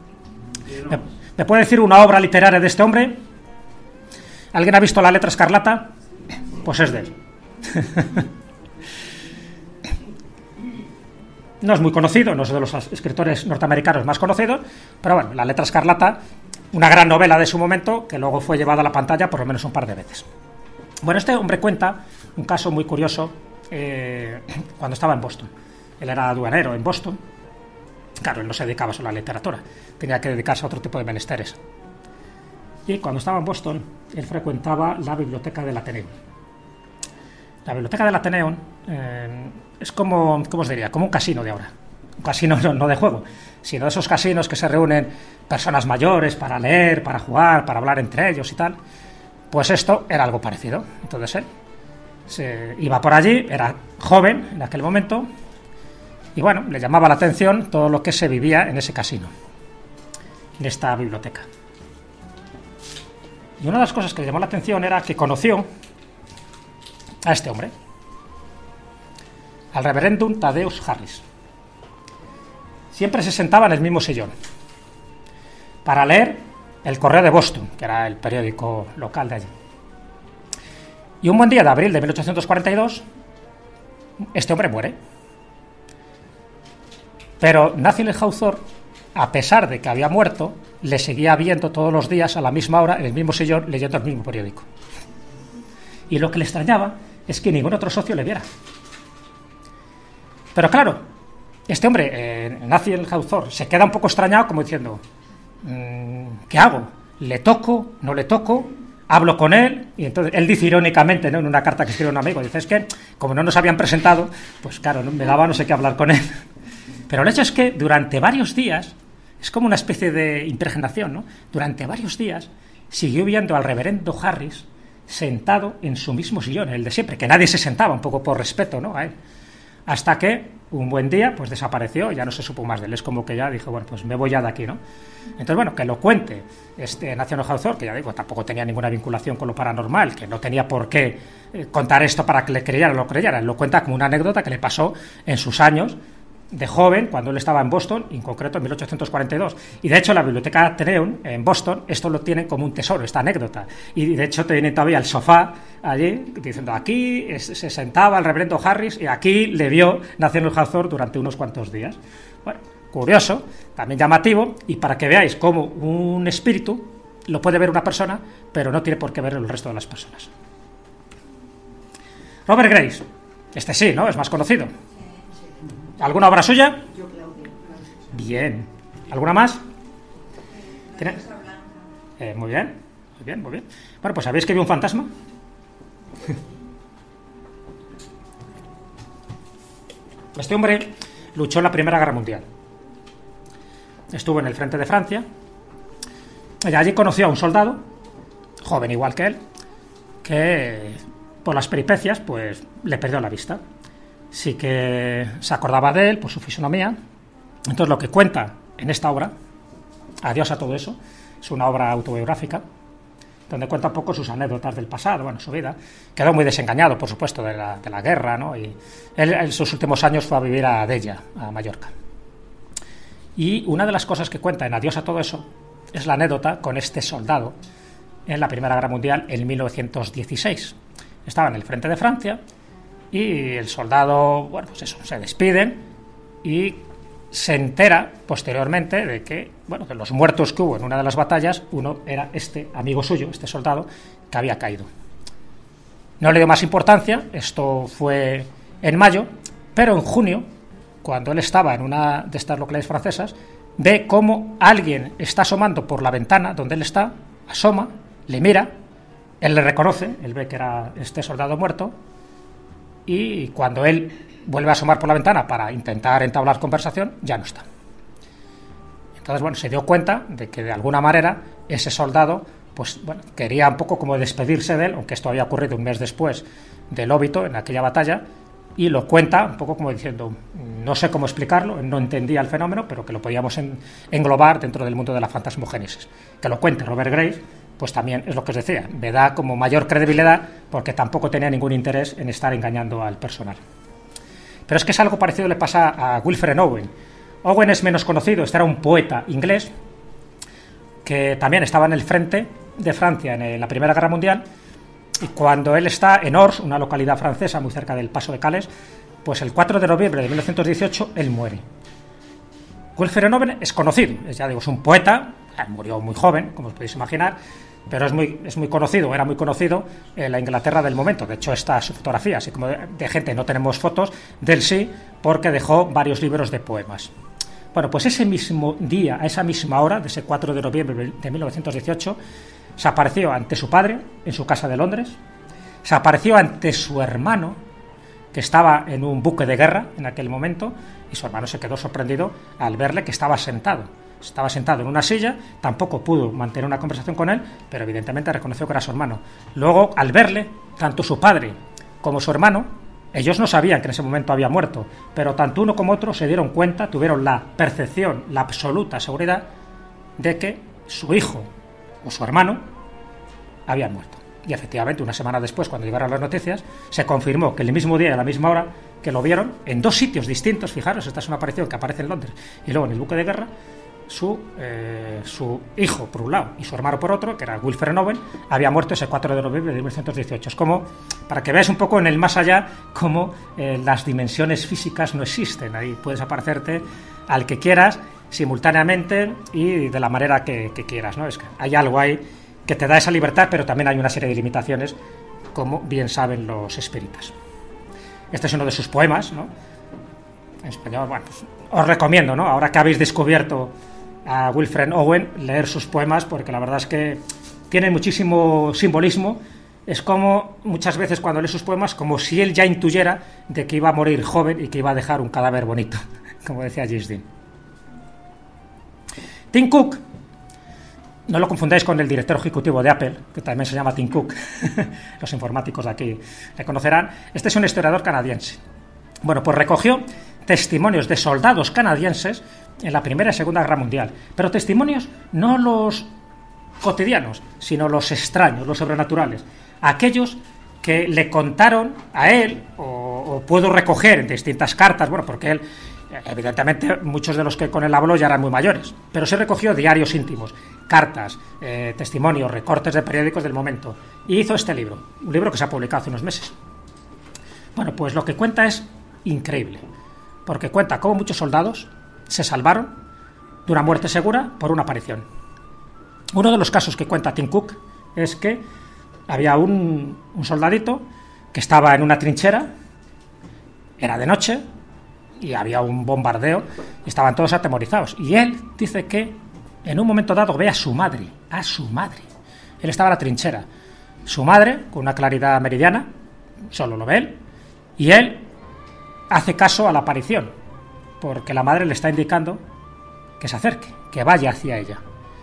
¿Me puede decir una obra literaria de este hombre? ¿Alguien ha visto La letra escarlata? Pues es de él. No es muy conocido, no es de los escritores norteamericanos más conocidos, pero bueno, La letra escarlata, una gran novela de su momento, que luego fue llevada a la pantalla por lo menos un par de veces. Bueno, este hombre cuenta un caso muy curioso cuando estaba en Boston. Él era aduanero en Boston. Claro, él no se dedicaba solo a la literatura, tenía que dedicarse a otro tipo de menesteres. Y cuando estaba en Boston, él frecuentaba la biblioteca del Ateneo. La biblioteca del Ateneo es como, ¿cómo os diría? Como un casino de ahora. Un casino no de juego, sino de esos casinos que se reúnen personas mayores para leer, para jugar, para hablar entre ellos y tal. Pues esto era algo parecido. Entonces él se iba por allí, era joven en aquel momento, y bueno, le llamaba la atención todo lo que se vivía en ese casino, en esta biblioteca. Y una de las cosas que le llamó la atención era que conoció a este hombre, al reverendum Thaddeus Harris. Siempre se sentaba en el mismo sillón para leer El Correo de Boston, que era el periódico local de allí. Y un buen día de abril de 1842, este hombre muere. Pero Nathaniel Hawthorne, a pesar de que había muerto, le seguía viendo todos los días a la misma hora en el mismo sillón leyendo el mismo periódico. Y lo que le extrañaba es que ningún otro socio le viera. Pero claro, este hombre, Nathaniel Hawthorne, se queda un poco extrañado como diciendo, ¿qué hago? ¿Le toco? ¿No le toco? ¿Hablo con él? Y entonces él dice irónicamente, ¿no?, en una carta que escribe a un amigo, dice, es que como no nos habían presentado, pues claro, me daba no sé qué hablar con él. Pero el hecho es que durante varios días, es como una especie de impregnación, ¿no? Durante varios días siguió viendo al reverendo Harris sentado en su mismo sillón, el de siempre, que nadie se sentaba, un poco por respeto, ¿no?, a él. Hasta que un buen día pues desapareció y ya no se supo más de él. Es como que ya dijo, bueno, pues me voy ya de aquí, ¿no? Entonces, bueno, que lo cuente Nathaniel Hawthorne, que ya digo, tampoco tenía ninguna vinculación con lo paranormal, que no tenía por qué contar esto para que le creyeran o lo creyeran. Lo cuenta como una anécdota que le pasó en sus años de joven, cuando él estaba en Boston, en concreto en 1842. Y de hecho la Biblioteca Atheneum en Boston esto lo tienen como un tesoro, esta anécdota. Y de hecho tienen todavía el sofá allí diciendo aquí se sentaba el reverendo Harris y aquí le vio Nathaniel Hawthorne durante unos cuantos días. Bueno, curioso, también llamativo, y para que veáis cómo un espíritu lo puede ver una persona, pero no tiene por qué verlo el resto de las personas. Robert Grace, este sí, ¿no? Es más conocido. ¿Alguna obra suya? Yo, Claudia. Bien. ¿Alguna más? ¿Tiene? Muy bien, muy bien, muy bien. Bueno, pues ¿sabéis que vio un fantasma? Este hombre luchó en la Primera Guerra Mundial. Estuvo en el frente de Francia. Y allí conoció a un soldado, joven igual que él, que por las peripecias pues le perdió la vista. Sí que se acordaba de él por su fisonomía. Entonces lo que cuenta en esta obra, Adiós a todo eso, es una obra autobiográfica donde cuenta un poco sus anécdotas del pasado, bueno, su vida. Quedó muy desengañado, por supuesto, de la guerra, ¿no? Y él en sus últimos años fue a vivir a Della, a Mallorca. Y una de las cosas que cuenta en Adiós a todo eso es la anécdota con este soldado en la Primera Guerra Mundial en 1916. Estaba en el frente de Francia y el soldado, bueno, pues eso, se despiden y se entera posteriormente de que, bueno, de los muertos que hubo en una de las batallas, uno era este amigo suyo, este soldado, que había caído. No le dio más importancia, esto fue en mayo, pero en junio, cuando él estaba en una de estas localidades francesas, ve cómo alguien está asomando por la ventana donde él está, asoma, le mira, él le reconoce, él ve que era este soldado muerto, y cuando él vuelve a asomar por la ventana para intentar entablar conversación, ya no está. Entonces, bueno, se dio cuenta de que de alguna manera ese soldado, pues bueno, quería un poco como despedirse de él, aunque esto había ocurrido un mes después del óbito en aquella batalla, y lo cuenta un poco como diciendo, no sé cómo explicarlo, no entendía el fenómeno, pero que lo podíamos englobar dentro del mundo de la fantasmogénesis. Que lo cuente Robert Grace, pues también es lo que os decía, me da como mayor credibilidad porque tampoco tenía ningún interés en estar engañando al personal. Pero es que es algo parecido le pasa a Wilfred Owen. Owen es menos conocido, este era un poeta inglés que también estaba en el frente de Francia en la Primera Guerra Mundial, y cuando él está en Ors, una localidad francesa muy cerca del Paso de Calais, pues el 4 de noviembre de 1918 él muere. Wilfred Owen es conocido, ya digo, es un poeta, murió muy joven, como os podéis imaginar, pero es muy conocido, era muy conocido en la Inglaterra del momento. De hecho está su fotografía, así como de gente no tenemos fotos de él, sí, porque dejó varios libros de poemas. Bueno, pues ese mismo día, a esa misma hora, de ese 4 de noviembre de 1918, se apareció ante su padre en su casa de Londres, se apareció ante su hermano, que estaba en un buque de guerra en aquel momento, y su hermano se quedó sorprendido al verle que estaba sentado en una silla, tampoco pudo mantener una conversación con él, pero evidentemente reconoció que era su hermano. Luego, al verle, tanto su padre como su hermano, ellos no sabían que en ese momento había muerto, pero tanto uno como otro se dieron cuenta, tuvieron la percepción, la absoluta seguridad de que su hijo o su hermano habían muerto. Y efectivamente, una semana después, cuando llegaron las noticias, se confirmó que el mismo día y a la misma hora que lo vieron, en dos sitios distintos, fijaros, esta es una aparición que aparece en Londres y luego en el buque de guerra, su hijo por un lado y su hermano por otro, que era Wilfred Owen, había muerto ese 4 de noviembre de 1918. Es como, para que veáis un poco en el más allá, cómo las dimensiones físicas no existen. Ahí puedes aparecerte al que quieras, simultáneamente y de la manera que quieras, ¿no? Es que hay algo ahí que te da esa libertad, pero también hay una serie de limitaciones, como bien saben los espíritas. Este es uno de sus poemas, ¿no? En español, bueno, pues os recomiendo, ¿no? Ahora que habéis descubierto a Wilfred Owen, leer sus poemas, porque la verdad es que tienen muchísimo simbolismo. Es como muchas veces cuando lees sus poemas, como si él ya intuyera de que iba a morir joven y que iba a dejar un cadáver bonito, como decía James Dean. Tim Cook, no lo confundáis con el director ejecutivo de Apple, que también se llama Tim Cook, los informáticos de aquí le conocerán. Este es un historiador canadiense. Bueno, pues recogió testimonios de soldados canadienses en la Primera y Segunda Guerra Mundial, pero testimonios no los cotidianos, sino los extraños, los sobrenaturales, aquellos que le contaron a él, o puedo recoger en distintas cartas, bueno, porque él Evidentemente, muchos de los que con él habló ya eran muy mayores, pero se recogió diarios íntimos, cartas, testimonios, recortes de periódicos del momento, y hizo este libro, un libro que se ha publicado hace unos meses. Bueno, pues lo que cuenta es increíble, porque cuenta cómo muchos soldados se salvaron de una muerte segura por una aparición. Uno de los casos que cuenta Tim Cook es que había un soldadito que estaba en una trinchera, era de noche, y había un bombardeo, y estaban todos atemorizados. Y él dice que en un momento dado ve a su madre. Él estaba en la trinchera. Su madre, con una claridad meridiana, solo lo ve él, y él hace caso a la aparición, porque la madre le está indicando que se acerque, que vaya hacia ella.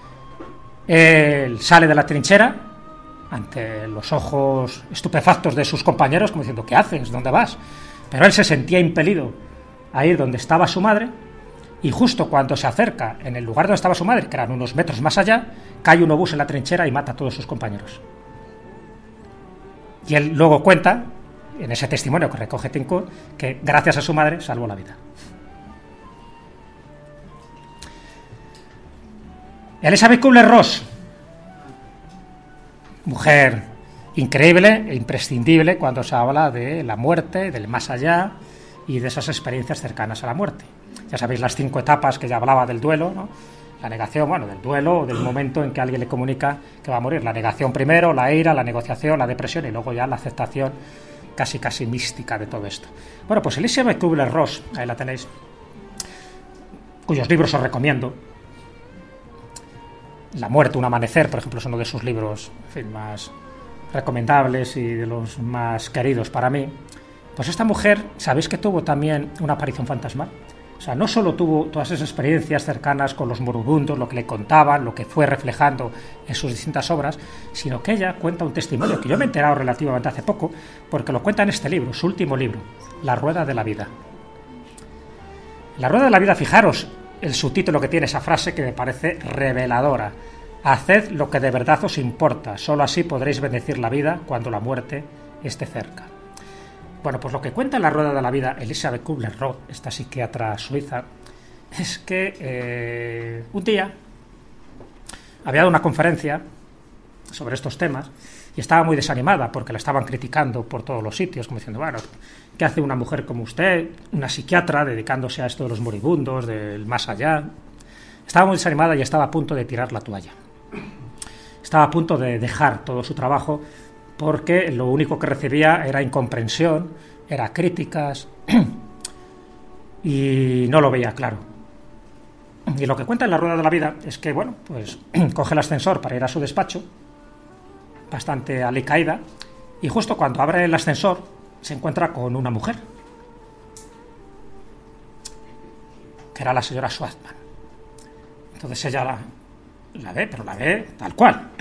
Él sale de la trinchera ante los ojos estupefactos de sus compañeros, como diciendo, ¿qué haces? ¿Dónde vas? Pero él se sentía impelido a ir donde estaba su madre, y justo cuando se acerca en el lugar donde estaba su madre, que eran unos metros más allá, cae un obús en la trinchera y mata a todos sus compañeros. Y él luego cuenta, en ese testimonio que recoge Tim Cook, que gracias a su madre salvó la vida. Elizabeth Kubler-Ross, mujer increíble e imprescindible cuando se habla de la muerte, del más allá y de esas experiencias cercanas a la muerte. Ya sabéis las 5 etapas que ya hablaba del duelo, ¿no? La negación, bueno, del duelo o del momento en que alguien le comunica que va a morir. La negación primero, la ira, la negociación, la depresión y luego ya la aceptación casi mística de todo esto. Bueno, pues Elizabeth Kubler-Ross, ahí la tenéis, cuyos libros os recomiendo. La muerte, un amanecer, por ejemplo, es uno de sus libros, en fin, más recomendables y de los más queridos para mí. Pues esta mujer, ¿sabéis que tuvo también una aparición fantasmal? O sea, no solo tuvo todas esas experiencias cercanas con los moribundos, lo que le contaban, lo que fue reflejando en sus distintas obras, sino que ella cuenta un testimonio que yo me he enterado relativamente hace poco, porque lo cuenta en este libro, su último libro, La Rueda de la Vida. La Rueda de la Vida, fijaros el subtítulo que tiene esa frase que me parece reveladora. Haced lo que de verdad os importa, solo así podréis bendecir la vida cuando la muerte esté cerca. Bueno, pues lo que cuenta en La Rueda de la Vida Elizabeth Kubler-Ross, esta psiquiatra suiza, es que un día había dado una conferencia sobre estos temas y estaba muy desanimada porque la estaban criticando por todos los sitios, como diciendo, bueno, ¿qué hace una mujer como usted, una psiquiatra, dedicándose a esto de los moribundos, del más allá? Estaba muy desanimada y estaba a punto de tirar la toalla. Estaba a punto de dejar todo su trabajo porque lo único que recibía era incomprensión, era críticas y no lo veía claro. Y lo que cuenta en La Rueda de la Vida es que, bueno, pues coge el ascensor para ir a su despacho, bastante alicaída, y justo cuando abre el ascensor se encuentra con una mujer, que era la señora Schwartzman. Entonces ella la ve, pero la ve tal cual.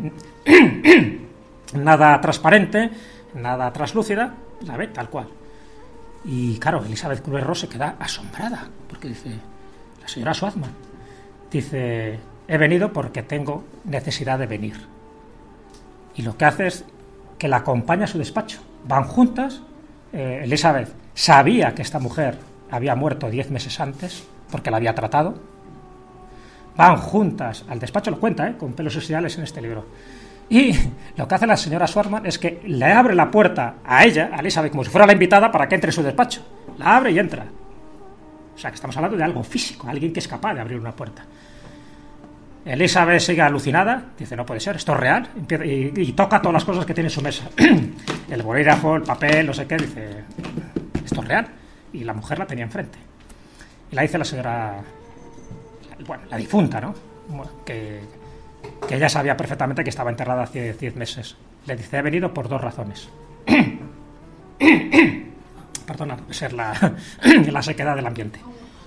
Nada transparente, nada translúcida, la ve tal cual. Y claro, Elizabeth Kubler-Ross se queda asombrada, porque dice, la señora Schwartzman, dice, he venido porque tengo necesidad de venir. Y lo que hace es que la acompaña a su despacho. Van juntas. Elizabeth sabía que esta mujer había muerto 10 meses antes, porque la había tratado. Van juntas al despacho, lo cuenta, con pelos estriales en este libro. Y lo que hace la señora Schwartzman es que le abre la puerta a ella, a Elizabeth, como si fuera la invitada para que entre en su despacho. La abre y entra. O sea, que estamos hablando de algo físico, alguien que es capaz de abrir una puerta. Elizabeth sigue alucinada, dice, no puede ser, esto es real, y toca todas las cosas que tiene en su mesa. El bolígrafo, el papel, no sé qué, dice, esto es real. Y la mujer la tenía enfrente. Y la dice la señora, bueno, la difunta, ¿no? Que ella sabía perfectamente que estaba enterrada hace 10 meses. Le dice, he venido por 2 razones. Perdona, debe ser la sequedad del ambiente.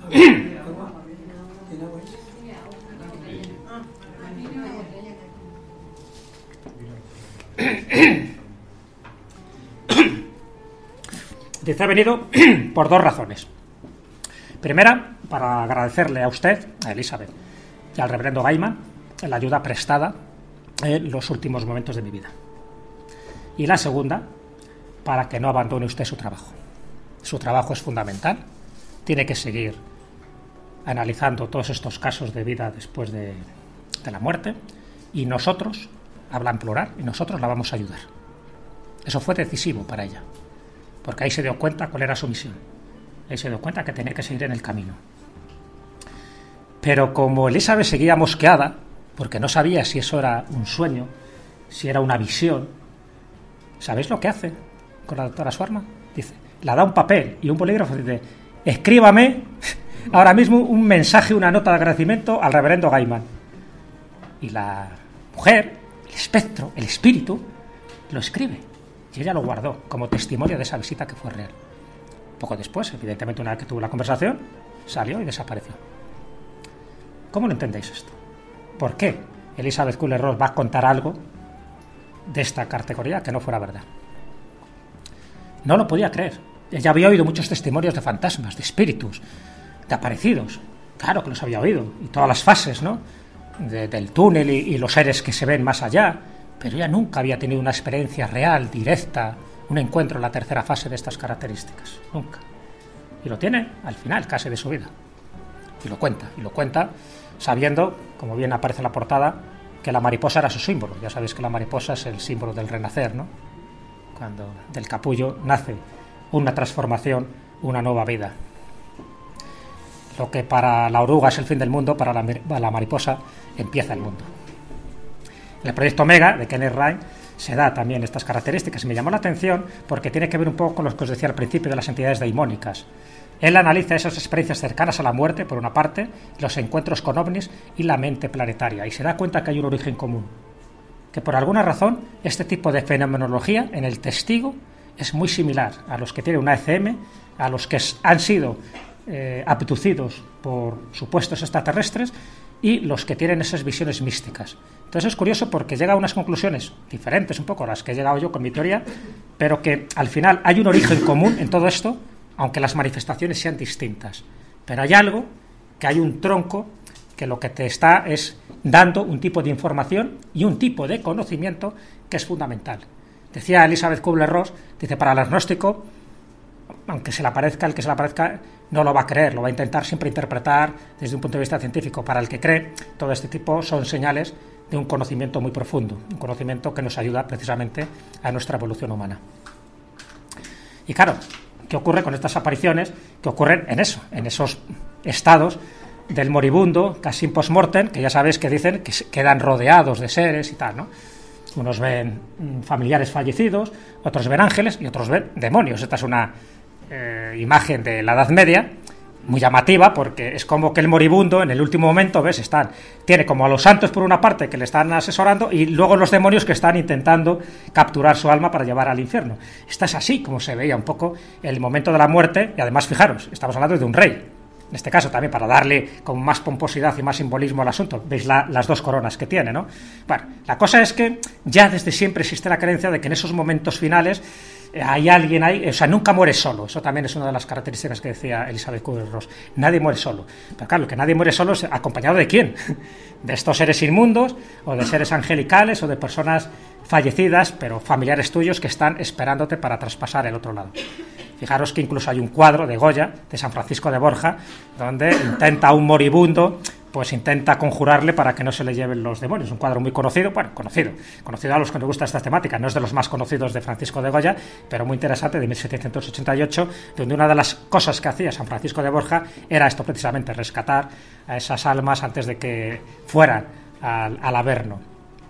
Dice, he venido por 2 razones. Primera, para agradecerle a usted, a Elizabeth, y al reverendo Gaiman, la ayuda prestada en los últimos momentos de mi vida. Y la segunda, para que no abandone usted su trabajo. Su trabajo es fundamental tiene que seguir analizando todos estos casos de vida después de la muerte, y nosotros, habla en plural, y nosotros la vamos a ayudar. Eso fue decisivo para ella, porque ahí se dio cuenta cuál era su misión. Ahí se dio cuenta que tenía que seguir en el camino. Pero como Elizabeth seguía mosqueada, porque no sabía si eso era un sueño, si era una visión, ¿sabéis lo que hace con la doctora Swartman? Dice, la da un papel y un bolígrafo y dice, escríbame ahora mismo un mensaje, una nota de agradecimiento al reverendo Gaiman. Y la mujer, el espectro, el espíritu, lo escribe. Y ella lo guardó como testimonio de esa visita que fue real. Poco después, evidentemente, una vez que tuvo la conversación, salió y desapareció. ¿Cómo lo entendéis esto? ¿Por qué Elizabeth Kubler-Ross va a contar algo de esta categoría que no fuera verdad? No lo podía creer. Ella había oído muchos testimonios de fantasmas, de espíritus, de aparecidos. Claro que los había oído. Y todas las fases, ¿no? Del túnel y los seres que se ven más allá. Pero ella nunca había tenido una experiencia real, directa, un encuentro en la tercera fase de estas características. Nunca. Y lo tiene al final casi de su vida. Y lo cuenta sabiendo, como bien aparece en la portada, que la mariposa era su símbolo. Ya sabéis que la mariposa es el símbolo del renacer, ¿no? Cuando del capullo nace una transformación, una nueva vida. Lo que para la oruga es el fin del mundo, para la mariposa empieza el mundo. En el proyecto Omega de Kenneth Ryan se da también estas características y me llamó la atención porque tiene que ver un poco con lo que os decía al principio de las entidades daimónicas. Él analiza esas experiencias cercanas a la muerte, por una parte, los encuentros con ovnis y la mente planetaria, y se da cuenta que hay un origen común, que por alguna razón este tipo de fenomenología en el testigo es muy similar a los que tienen una ECM, a los que han sido abducidos por supuestos extraterrestres y los que tienen esas visiones místicas. Entonces es curioso porque llega a unas conclusiones diferentes un poco a las que he llegado yo con mi teoría, pero que al final hay un origen común en todo esto, aunque las manifestaciones sean distintas. Pero hay algo, que hay un tronco que lo que te está es dando un tipo de información y un tipo de conocimiento que es fundamental. Decía Elizabeth Kubler-Ross, dice, para el agnóstico, aunque se le aparezca, el que se le aparezca no lo va a creer, lo va a intentar siempre interpretar desde un punto de vista científico. Para el que cree, todo este tipo son señales de un conocimiento muy profundo, un conocimiento que nos ayuda precisamente a nuestra evolución humana. Y claro, ¿qué ocurre con estas apariciones? Que ocurren en eso, en esos estados del moribundo, casi post-mortem, que ya sabéis que dicen que quedan rodeados de seres y tal, ¿no? Unos ven familiares fallecidos, otros ven ángeles y otros ven demonios. Esta es una imagen de la Edad Media muy llamativa, porque es como que el moribundo en el último momento, ves, tiene como a los santos por una parte que le están asesorando y luego los demonios que están intentando capturar su alma para llevar al infierno. Esta es así como se veía un poco el momento de la muerte, y además fijaros, estamos hablando de un rey. En este caso también para darle con más pomposidad y más simbolismo al asunto. Veis las dos coronas que tiene, ¿no? Bueno, la cosa es que ya desde siempre existe la creencia de que en esos momentos finales hay alguien ahí, o sea, nunca muere solo. Eso también es una de las características que decía Elizabeth Kubler-Ross. Nadie muere solo. Pero claro, que nadie muere solo es acompañado de quién? De estos seres inmundos, o de seres angelicales, o de personas fallecidas, pero familiares tuyos que están esperándote para traspasar el otro lado. Fijaros que incluso hay un cuadro de Goya, de San Francisco de Borja, donde intenta un moribundo, pues intenta conjurarle para que no se le lleven los demonios. Un cuadro muy conocido, bueno, conocido a los que nos gusta esta temática, no es de los más conocidos de Francisco de Goya, pero muy interesante, de 1788, donde una de las cosas que hacía San Francisco de Borja era esto precisamente, rescatar a esas almas antes de que fueran al Averno.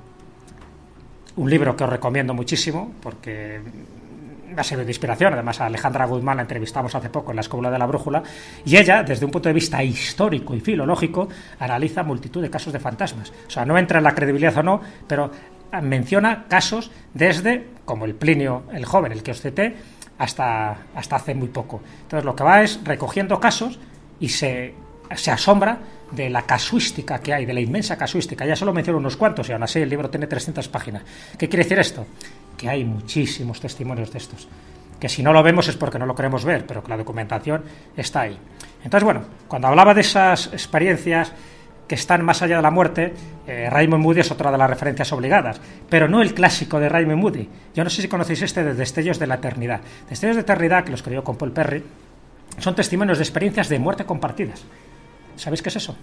Un libro que os recomiendo muchísimo, porque me ha servido de inspiración. Además, a Alejandra Guzmán la entrevistamos hace poco en la Escóbula de la Brújula, y ella, desde un punto de vista histórico y filológico, analiza multitud de casos de fantasmas. O sea, no entra en la credibilidad o no, pero menciona casos desde, como el Plinio el Joven, el que os cité, hasta hace muy poco. Entonces, lo que va es recogiendo casos y se asombra de la casuística que hay, de la inmensa casuística. Ya solo menciono unos cuantos y aún así el libro tiene 300 páginas. ¿Qué quiere decir esto? Que hay muchísimos testimonios de estos, que si no lo vemos es porque no lo queremos ver, pero que la documentación está ahí. Entonces, bueno, cuando hablaba de esas experiencias que están más allá de la muerte, Raymond Moody es otra de las referencias obligadas, pero no el clásico de Raymond Moody. Yo no sé si conocéis este de Destellos de la Eternidad. Destellos de Eternidad, que lo escribió con Paul Perry, son testimonios de experiencias de muerte compartidas. ¿Sabéis qué es eso?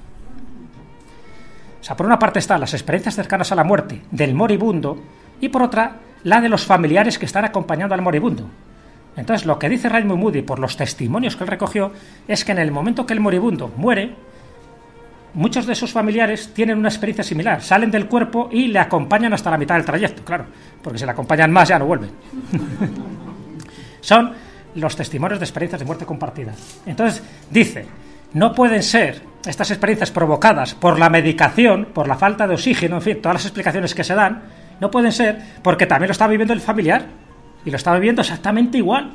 O sea, por una parte están las experiencias cercanas a la muerte del moribundo y por otra, la de los familiares que están acompañando al moribundo. Entonces, lo que dice Raymond Moody por los testimonios que él recogió es que en el momento que el moribundo muere, muchos de sus familiares tienen una experiencia similar, salen del cuerpo y le acompañan hasta la mitad del trayecto, claro, porque si le acompañan más ya no vuelven. Son los testimonios de experiencias de muerte compartida. Entonces, dice, no pueden ser estas experiencias provocadas por la medicación, por la falta de oxígeno, en fin, todas las explicaciones que se dan, no pueden ser porque también lo está viviendo el familiar y lo está viviendo exactamente igual.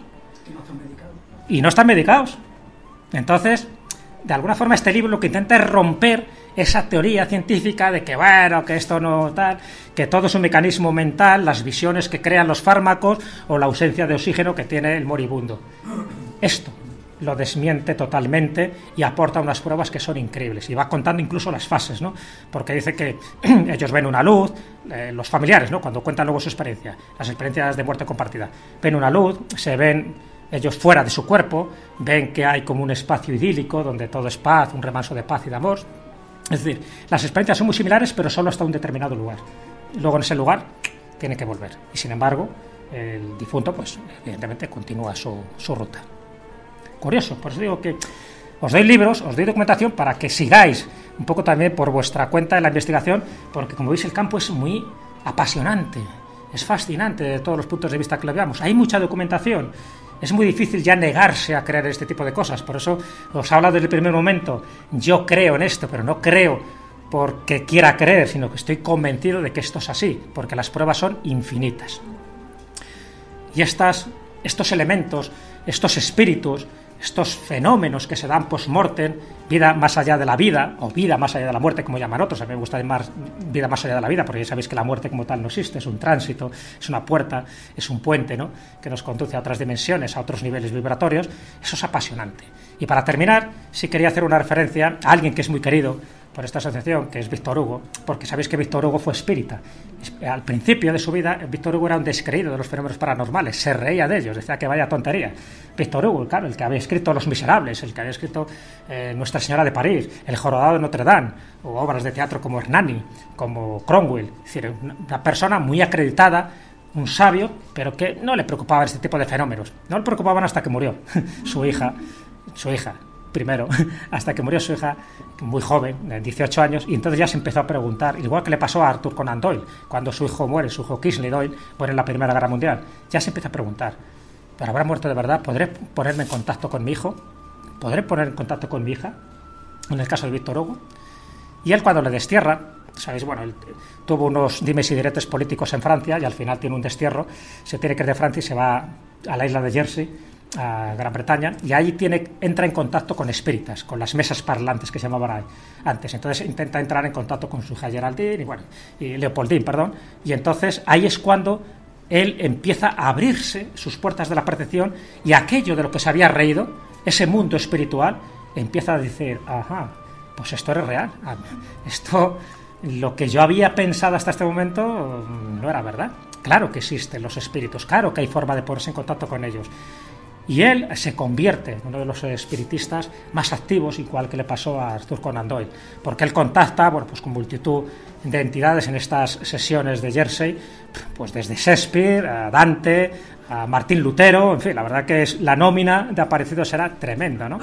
Y no están medicados. Entonces, de alguna forma este libro lo que intenta es romper esa teoría científica de que, bueno, que esto no tal, que todo es un mecanismo mental, las visiones que crean los fármacos o la ausencia de oxígeno que tiene el moribundo. Esto lo desmiente totalmente y aporta unas pruebas que son increíbles. Y va contando incluso las fases, ¿no? Porque dice que ellos ven una luz, los familiares, ¿no? Cuando cuentan luego su experiencia, las experiencias de muerte compartida, ven una luz, se ven ellos fuera de su cuerpo, ven que hay como un espacio idílico donde todo es paz, un remanso de paz y de amor. Es decir, las experiencias son muy similares, pero solo hasta un determinado lugar. Luego en ese lugar tiene que volver. Y sin embargo, el difunto, pues evidentemente continúa su ruta. Curioso, por eso digo que os doy libros, os doy documentación para que sigáis un poco también por vuestra cuenta en la investigación, porque como veis el campo es muy apasionante, es fascinante de todos los puntos de vista que lo veamos. Hay mucha documentación, es muy difícil ya negarse a creer este tipo de cosas, por eso os hablo desde el primer momento, yo creo en esto, pero no creo porque quiera creer, sino que estoy convencido de que esto es así, porque las pruebas son infinitas. Y estos elementos, estos espíritus, estos fenómenos que se dan post-mortem, vida más allá de la vida, o vida más allá de la muerte, como llaman otros. A mí me gusta llamar vida más allá de la vida, porque ya sabéis que la muerte como tal no existe, es un tránsito, es una puerta, es un puente, ¿no?, que nos conduce a otras dimensiones, a otros niveles vibratorios. Eso es apasionante. Y para terminar, sí quería hacer una referencia a alguien que es muy querido por esta asociación, que es Víctor Hugo, porque sabéis que Víctor Hugo fue espírita. Al principio de su vida, Víctor Hugo era un descreído de los fenómenos paranormales, se reía de ellos, decía que vaya tontería. Víctor Hugo, claro, el que había escrito Los Miserables, el que había escrito Nuestra Señora de París, El Jorobado de Notre Dame, o obras de teatro como Hernani, como Cromwell, es decir, una persona muy acreditada, un sabio, pero que no le preocupaba este tipo de fenómenos. No le preocupaban hasta que murió su hija primero, hasta que murió su hija muy joven, de 18 años, y entonces ya se empezó a preguntar, igual que le pasó a Arthur Conan Doyle, cuando su hijo muere, su hijo Kingsley Doyle muere en la Primera Guerra Mundial, ya se empieza a preguntar, ¿pero habrá muerto de verdad? ¿Podré ponerme en contacto con mi hijo? ¿Podré poner en contacto con mi hija? En el caso de Víctor Hugo. Y él, cuando le destierra, sabéis, bueno, él tuvo unos dimes y diretes políticos en Francia y al final tiene un destierro, se tiene que ir de Francia y se va a la isla de Jersey, a Gran Bretaña, y ahí entra en contacto con espíritas, con las mesas parlantes que se llamaban antes. Entonces intenta entrar en contacto con su hija Geraldine y Leopoldine, y entonces ahí es cuando él empieza a abrirse sus puertas de la percepción y aquello de lo que se había reído, ese mundo espiritual, empieza a decir, ajá, pues esto es real, esto, lo que yo había pensado hasta este momento no era verdad. Claro que existen los espíritus, claro que hay forma de ponerse en contacto con ellos. Y él se convierte en uno de los espiritistas más activos, igual que le pasó a Arthur Conan Doyle, porque él contacta, bueno, pues con multitud de entidades en estas sesiones de Jersey, pues desde Shakespeare, a Dante, a Martín Lutero, en fin, la verdad que la nómina de aparecidos era tremenda, ¿no?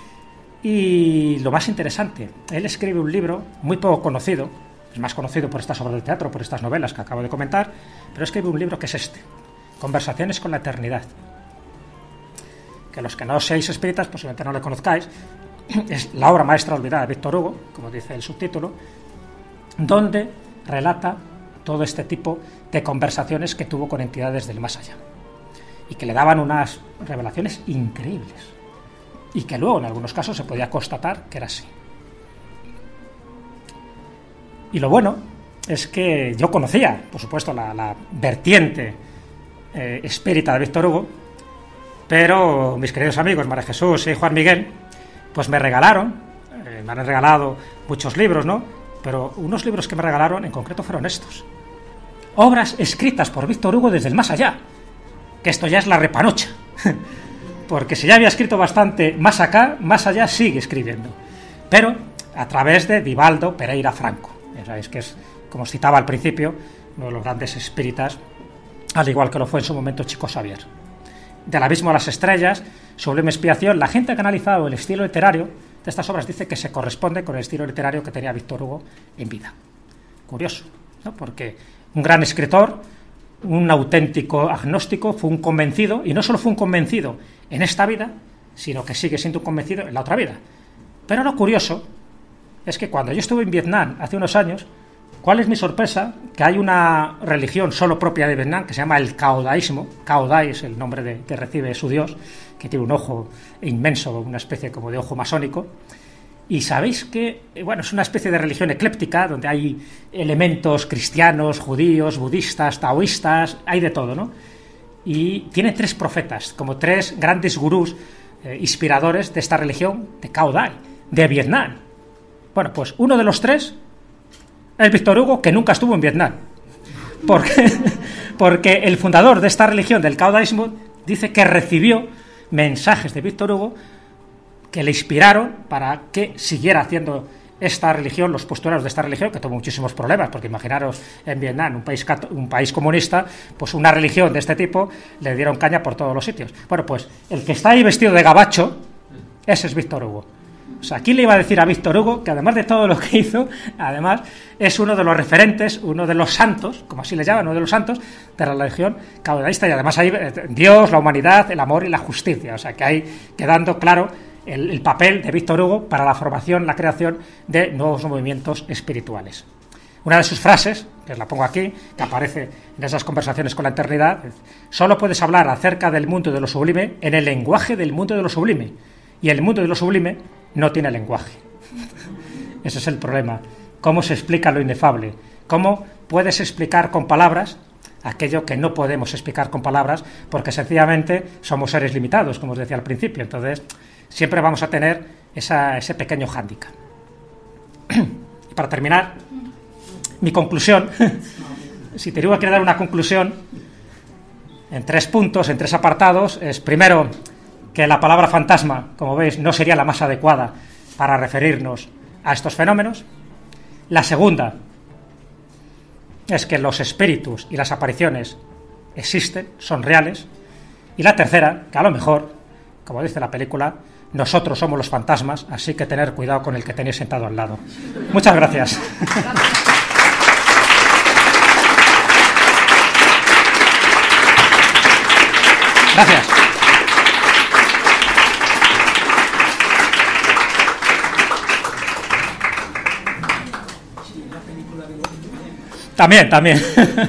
Y lo más interesante, él escribe un libro muy poco conocido, es más conocido por estas obras de teatro, por estas novelas que acabo de comentar, pero escribe un libro que es este, Conversaciones con la Eternidad. Que los que no seáis espíritas posiblemente no le conozcáis, es la obra maestra olvidada de Víctor Hugo, como dice el subtítulo, donde relata todo este tipo de conversaciones que tuvo con entidades del más allá y que le daban unas revelaciones increíbles y que luego en algunos casos se podía constatar que era así. Y lo bueno es que yo conocía, por supuesto, la vertiente espírita de Víctor Hugo, pero mis queridos amigos María Jesús y Juan Miguel pues me regalaron, me han regalado muchos libros, ¿no? Pero unos libros que me regalaron en concreto fueron estos, obras escritas por Víctor Hugo desde el más allá, que esto ya es la repanocha. porque si ya había escrito bastante más acá, más allá sigue escribiendo, pero a través de Divaldo Pereira Franco. Ya sabéis que es, como os citaba al principio, uno de los grandes espíritas, al igual que lo fue en su momento Chico Xavier. Del abismo a las estrellas, Sublime expiación, la gente que ha analizado el estilo literario de estas obras dice que se corresponde con el estilo literario que tenía Víctor Hugo en vida. Curioso, ¿no? Porque un gran escritor, un auténtico agnóstico, fue un convencido, y no solo fue un convencido en esta vida, sino que sigue siendo un convencido en la otra vida. Pero lo curioso es que cuando yo estuve en Vietnam hace unos años, ¿cuál es mi sorpresa? Que hay una religión solo propia de Vietnam que se llama el caodaísmo. Caodai es el nombre que recibe su dios, que tiene un ojo inmenso, una especie como de ojo masónico. Y sabéis que, bueno, es una especie de religión ecléptica donde hay elementos cristianos, judíos, budistas, taoístas, hay de todo, ¿no? Y tiene 3 profetas, como 3 grandes gurús inspiradores de esta religión de Caodai, de Vietnam. Bueno, pues uno de los 3 es Víctor Hugo, que nunca estuvo en Vietnam. Porque el fundador de esta religión, del caodaísmo, dice que recibió mensajes de Víctor Hugo que le inspiraron para que siguiera haciendo esta religión, los postulados de esta religión, que tuvo muchísimos problemas, porque imaginaros en Vietnam, un país comunista, pues una religión de este tipo le dieron caña por todos los sitios. Bueno, pues el que está ahí vestido de gabacho, ese es Víctor Hugo. O sea, ¿quién le iba a decir a Víctor Hugo que además de todo lo que hizo, además es uno de los referentes, uno de los santos, como así le llaman, uno de los santos de la religión caodaísta, y además hay Dios, la humanidad, el amor y la justicia? O sea, que hay quedando claro el papel de Víctor Hugo para la formación, la creación de nuevos movimientos espirituales. Una de sus frases, que os la pongo aquí, que aparece en esas conversaciones con la eternidad, es: solo puedes hablar acerca del mundo de lo sublime en el lenguaje del mundo de lo sublime, y el mundo de lo sublime no tiene lenguaje. Ese es el problema. ¿Cómo se explica lo inefable? ¿Cómo puedes explicar con palabras aquello que no podemos explicar con palabras? Porque sencillamente somos seres limitados, como os decía al principio. Entonces, siempre vamos a tener ese pequeño hándicap. Y para terminar, mi conclusión, si te tuviera que dar una conclusión, en 3 puntos, en 3 apartados, es primero que la palabra fantasma, como veis, no sería la más adecuada para referirnos a estos fenómenos. La segunda es que los espíritus y las apariciones existen, son reales. Y la tercera, que a lo mejor, como dice la película, nosotros somos los fantasmas, así que tener cuidado con el que tenéis sentado al lado. Muchas gracias. Gracias. También.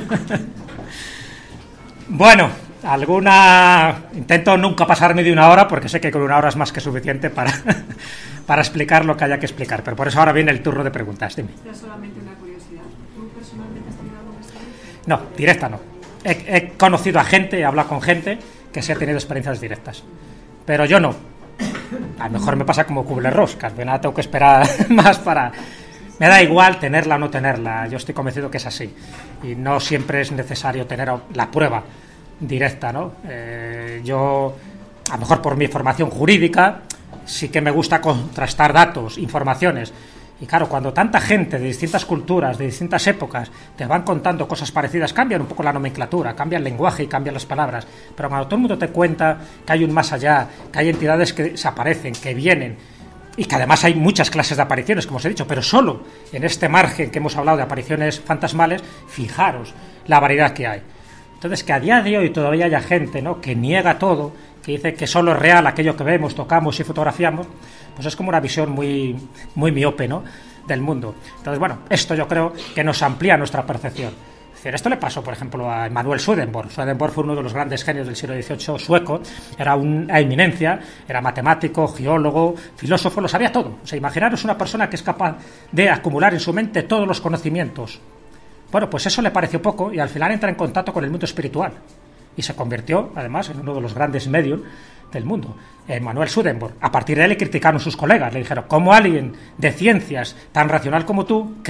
Bueno, intento nunca pasarme de 1 hora, porque sé que con 1 hora es más que suficiente para explicar lo que haya que explicar, pero por eso ahora viene el turno de preguntas. Dime. Pero solamente una curiosidad. ¿Tú personalmente has tenido alguna experiencia? No, directa no. He conocido a gente, he hablado con gente que sí ha tenido experiencias directas, pero yo no. A lo mejor me pasa como Kubler-Ross, que al final tengo que esperar más para... Me da igual tenerla o no tenerla, yo estoy convencido que es así. Y no siempre es necesario tener la prueba directa, ¿no? Yo, a lo mejor por mi formación jurídica, sí que me gusta contrastar datos, informaciones. Y claro, cuando tanta gente de distintas culturas, de distintas épocas, te van contando cosas parecidas, cambian un poco la nomenclatura, cambia el lenguaje y cambian las palabras. Pero cuando todo el mundo te cuenta que hay un más allá, que hay entidades que se aparecen, que vienen... Y que además hay muchas clases de apariciones, como os he dicho, pero solo en este margen que hemos hablado de apariciones fantasmales, fijaros la variedad que hay. Entonces, que a día de hoy todavía haya gente, ¿no?, que niega todo, que dice que solo es real aquello que vemos, tocamos y fotografiamos, pues es como una visión muy, muy miope, ¿no?, del mundo. Entonces, bueno, esto yo creo que nos amplía nuestra percepción. Es decir, esto le pasó, por ejemplo, a Emanuel Swedenborg. Swedenborg fue uno de los grandes genios del siglo XVIII sueco, era una eminencia, era matemático, geólogo, filósofo, lo sabía todo. O sea, imaginaros una persona que es capaz de acumular en su mente todos los conocimientos. Bueno, pues eso le pareció poco y al final entra en contacto con el mundo espiritual y se convirtió, además, en uno de los grandes medios del mundo, Emanuel Swedenborg. A partir de él le criticaron sus colegas, le dijeron: ¿cómo alguien de ciencias tan racional como tú cree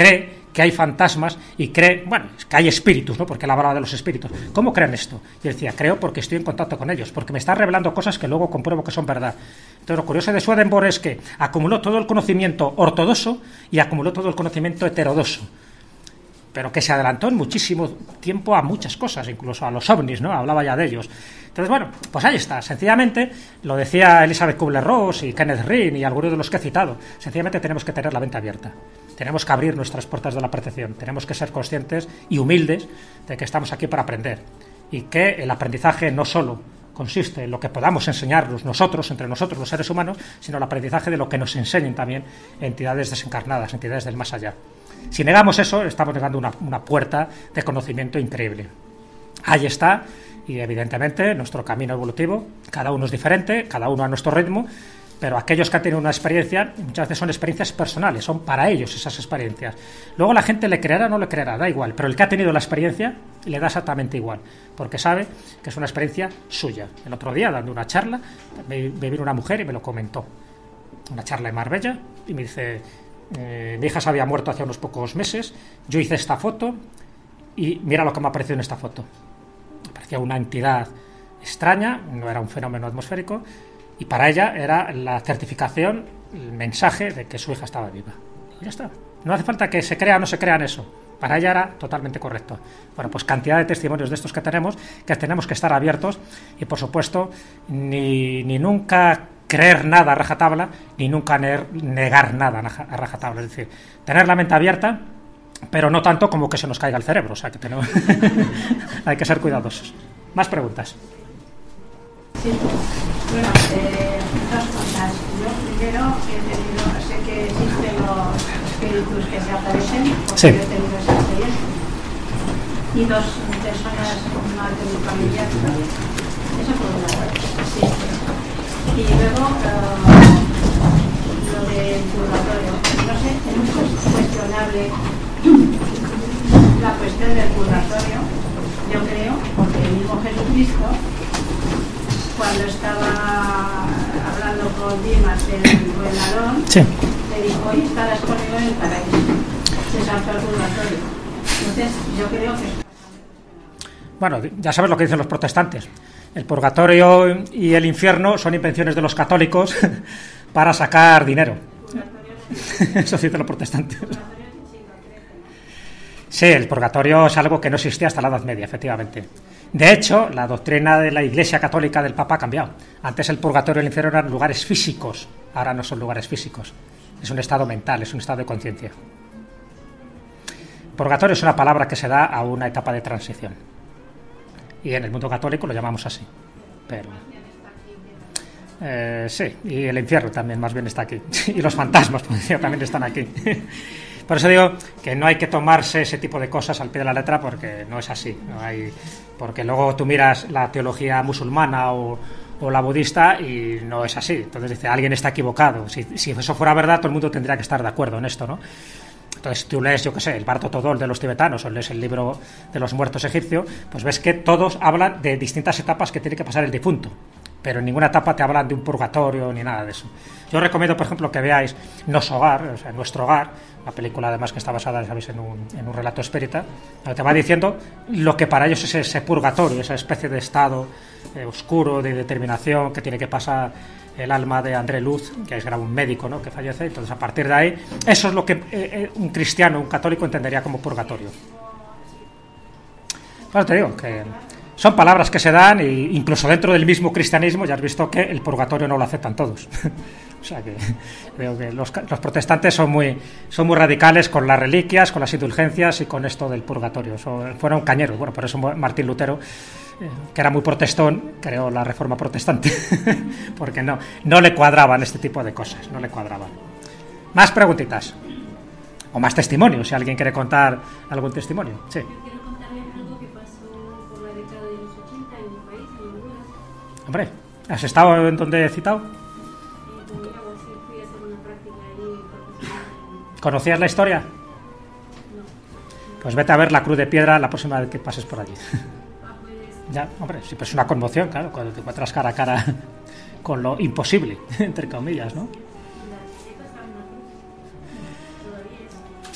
que hay fantasmas y cree, bueno, que hay espíritus, ¿no? Porque él hablaba de los espíritus. ¿Cómo creen esto? Y él decía, creo porque estoy en contacto con ellos, porque me están revelando cosas que luego compruebo que son verdad. Entonces, lo curioso de Swedenborg es que acumuló todo el conocimiento ortodoxo y acumuló todo el conocimiento heterodoxo, pero que se adelantó en muchísimo tiempo a muchas cosas, incluso a los ovnis, ¿no? Hablaba ya de ellos. Entonces, bueno, pues ahí está. Sencillamente, lo decía Elizabeth Kubler-Ross y Kenneth Rin y algunos de los que he citado, sencillamente tenemos que tener la mente abierta. Tenemos que abrir nuestras puertas de la percepción. Tenemos que ser conscientes y humildes de que estamos aquí para aprender. Y que el aprendizaje no solo consiste en lo que podamos enseñarnos nosotros, entre nosotros los seres humanos, sino el aprendizaje de lo que nos enseñen también entidades desencarnadas, entidades del más allá. Si negamos eso, estamos negando una puerta de conocimiento increíble. Ahí está, y evidentemente nuestro camino evolutivo, cada uno es diferente, cada uno a nuestro ritmo, pero aquellos que han tenido una experiencia, muchas veces son experiencias personales, son para ellos esas experiencias. Luego la gente le creerá o no le creerá, da igual, pero el que ha tenido la experiencia le da exactamente igual, porque sabe que es una experiencia suya. El otro día, dando una charla, me vino una mujer y me lo comentó. Una charla en Marbella, y me dice, mi hija se había muerto hace unos pocos meses, yo hice esta foto y mira lo que me ha aparecido en esta foto. Me parecía una entidad extraña, no era un fenómeno atmosférico, y para ella era la certificación, el mensaje de que su hija estaba viva. Y ya está. No hace falta que se crea o no se crea en eso. Para ella era totalmente correcto. Bueno, pues cantidad de testimonios de estos que tenemos que estar abiertos y, por supuesto, ni nunca creer nada a rajatabla, ni nunca negar nada a rajatabla. Es decir, tener la mente abierta, pero no tanto como que se nos caiga el cerebro. O sea, que tenemos hay que ser cuidadosos. Más preguntas. Sí, bueno, dos cosas. Yo primero sé que existen los espíritus que se aparecen, porque sí. Yo he tenido esa experiencia. Y dos personas más de mi familia, eso por una parte, existe. Y luego lo del purgatorio. No sé, es muy cuestionable la cuestión del purgatorio, yo creo, porque el mismo Jesucristo, cuando estaba hablando con Dimas del gobernador, Sí. le dijo, hoy estarás conmigo en el paraíso. Se saltó el purgatorio. Entonces, yo creo que... Bueno, ya sabes lo que dicen los protestantes. El purgatorio y el infierno son invenciones de los católicos para sacar dinero. Eso dicen los protestantes. Sí, el purgatorio es algo que no existía hasta la Edad Media, efectivamente. De hecho, la doctrina de la Iglesia Católica del Papa ha cambiado. Antes el purgatorio y el infierno eran lugares físicos, ahora no son lugares físicos. Es un estado mental, es un estado de conciencia. Purgatorio es una palabra que se da a una etapa de transición. Y en el mundo católico lo llamamos así. Pero sí, y el infierno también más bien está aquí. Y los fantasmas, por decir, también están aquí. Por eso digo que no hay que tomarse ese tipo de cosas al pie de la letra, porque no es así. No hay, porque luego tú miras la teología musulmana o la budista y no es así. Entonces dice, alguien está equivocado. Si eso fuera verdad, todo el mundo tendría que estar de acuerdo en esto, ¿no? Entonces tú lees, yo qué sé, el Bardo Todol de los tibetanos o lees el libro de los muertos egipcios, pues ves que todos hablan de distintas etapas que tiene que pasar el difunto, pero en ninguna etapa te hablan de un purgatorio ni nada de eso. Yo recomiendo, por ejemplo, que veáis Nos Hogar, o sea, Nuestro Hogar, una película además que está basada, ¿sabéis?, en un relato espírita, donde te va diciendo lo que para ellos es ese purgatorio, esa especie de estado oscuro, de determinación que tiene que pasar el alma de André Luz, que era un médico, ¿no?, que fallece. Entonces, a partir de ahí, eso es lo que un cristiano, un católico entendería como purgatorio. Pues te digo que son palabras que se dan, e incluso dentro del mismo cristianismo ya has visto que el purgatorio no lo aceptan todos. O sea que veo que los protestantes son muy radicales con las reliquias, con las indulgencias y con esto del purgatorio. Fueron cañeros. Bueno, por eso Martín Lutero, que era muy protestón, creó la Reforma Protestante, porque no le cuadraban este tipo de cosas, no le cuadraban. Más preguntitas o más testimonios, si alguien quiere contar algún testimonio. Sí. Quiero contarles algo que pasó por la década de los 80 en mi país, en Honduras. Hombre, ¿has estado en donde he citado? Con mi abuelo sí fui a hacer una práctica ahí profesional. ¿Conocías la historia? No. Pues vete a ver la Cruz de Piedra la próxima vez que pases por allí. Pues, Ya, hombre, sí, pues es una conmoción, claro, cuando te encuentras cara a cara con lo imposible, entre comillas, ¿no?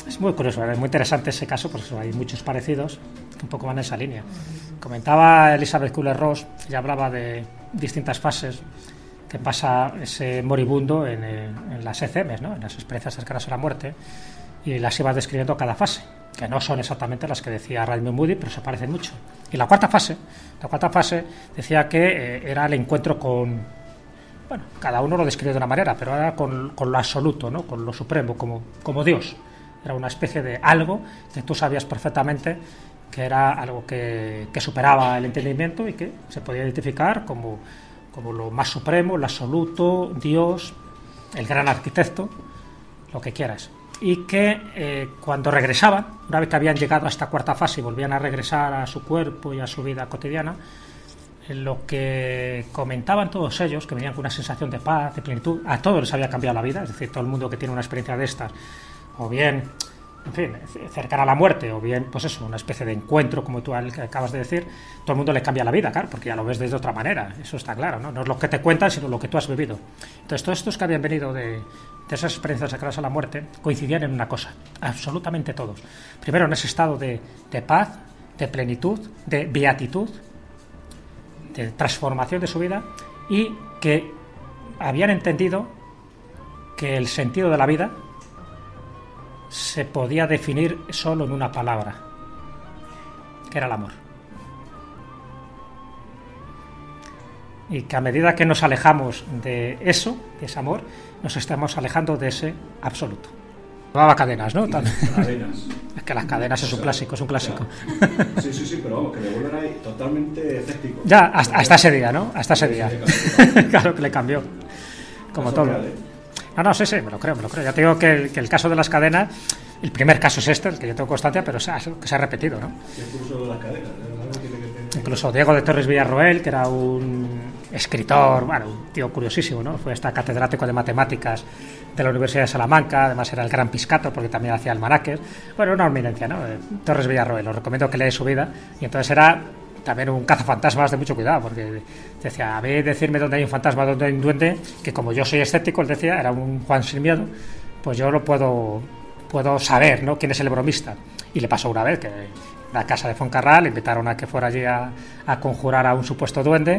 Es muy curioso, es muy interesante ese caso, por eso hay muchos parecidos que un poco van en esa línea. Comentaba Elizabeth Kubler-Ross, ella hablaba de distintas fases que pasa ese moribundo en las ECMs, ¿no? En las experiencias cercanas a la muerte, y las iba describiendo cada fase, que no son exactamente las que decía Raymond Moody, pero se parecen mucho. Y la cuarta fase decía que era el encuentro con, bueno, cada uno lo describe de una manera, pero era con lo absoluto, ¿no? Con lo supremo, como Dios. Era una especie de algo que tú sabías perfectamente que era algo que superaba el entendimiento y que se podía identificar como lo más supremo, el absoluto, Dios, el gran arquitecto, lo que quieras. Y que cuando regresaban, una vez que habían llegado a esta cuarta fase y volvían a regresar a su cuerpo y a su vida cotidiana, lo que comentaban todos ellos, que venían con una sensación de paz, de plenitud, a todos les había cambiado la vida, es decir, todo el mundo que tiene una experiencia de estas, o bien, en fin, cercana a la muerte, o bien, pues eso, una especie de encuentro, como tú acabas de decir, todo el mundo le cambia la vida, claro, porque ya lo ves de otra manera, eso está claro, ¿no? No es lo que te cuentan, sino lo que tú has vivido. Entonces, todos estos que habían venido de esas experiencias cercanas a la muerte coincidían en una cosa, absolutamente todos. Primero, en ese estado de paz, de plenitud, de beatitud, de transformación de su vida, y que habían entendido que el sentido de la vida se podía definir solo en una palabra, que era el amor. Y que a medida que nos alejamos de eso, de ese amor, nos estamos alejando de ese absoluto. Llevaba cadenas, ¿no? Cadenas. Es que las cadenas es un clásico, Sí, pero vamos, que me vuelven ahí totalmente escéptico. Ya, hasta ese día, ¿no? Hasta ese día. Claro que le cambió. Como todo. No, sí, me lo creo. Ya te digo que el caso de las cadenas, el primer caso es el que yo tengo constancia, pero que se ha repetido, ¿no? Incluso de las cadenas, Incluso Diego de Torres Villarroel, que era un escritor, bueno, un tío curiosísimo, ¿no? Fue hasta catedrático de matemáticas de la Universidad de Salamanca, además era el gran piscator porque también hacía almanaques. Bueno, una eminencia, ¿no? Torres Villarroel, os recomiendo que leáis su vida. Y entonces era también un cazafantasmas de mucho cuidado, porque decía, a ver, decirme dónde hay un fantasma, dónde hay un duende, que como yo soy escéptico, él decía, era un Juan sin miedo, pues yo lo puedo saber, ¿no? Quién es el bromista. Y le pasó una vez que en la casa de Foncarral le invitaron a que fuera allí a conjurar a un supuesto duende.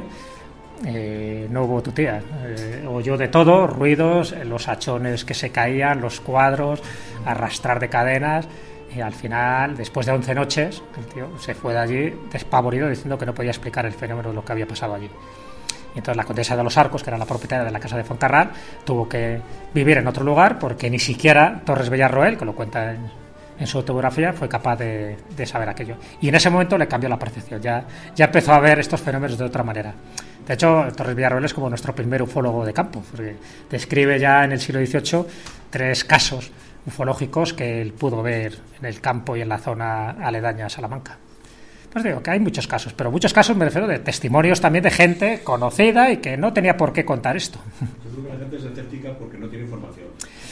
No hubo tu tía, oyó de todo, ruidos, los hachones que se caían, los cuadros, arrastrar de cadenas, y al final, después de 11 noches, el tío se fue de allí despavorido diciendo que no podía explicar el fenómeno de lo que había pasado allí. Y entonces la condesa de los Arcos, que era la propietaria de la casa de Foncarral, tuvo que vivir en otro lugar porque ni siquiera Torres Villarroel, que lo cuenta en su autobiografía, fue capaz de saber aquello. Y en ese momento le cambió la percepción, ya empezó a ver estos fenómenos de otra manera. De hecho, Torres Villarroel es como nuestro primer ufólogo de campo, porque describe ya en el siglo XVIII 3 casos ufológicos que él pudo ver en el campo y en la zona aledaña a Salamanca. Pues digo que hay muchos casos, pero muchos casos me refiero de testimonios también de gente conocida y que no tenía por qué contar esto. Yo creo que la gente es escéptica porque no tiene información.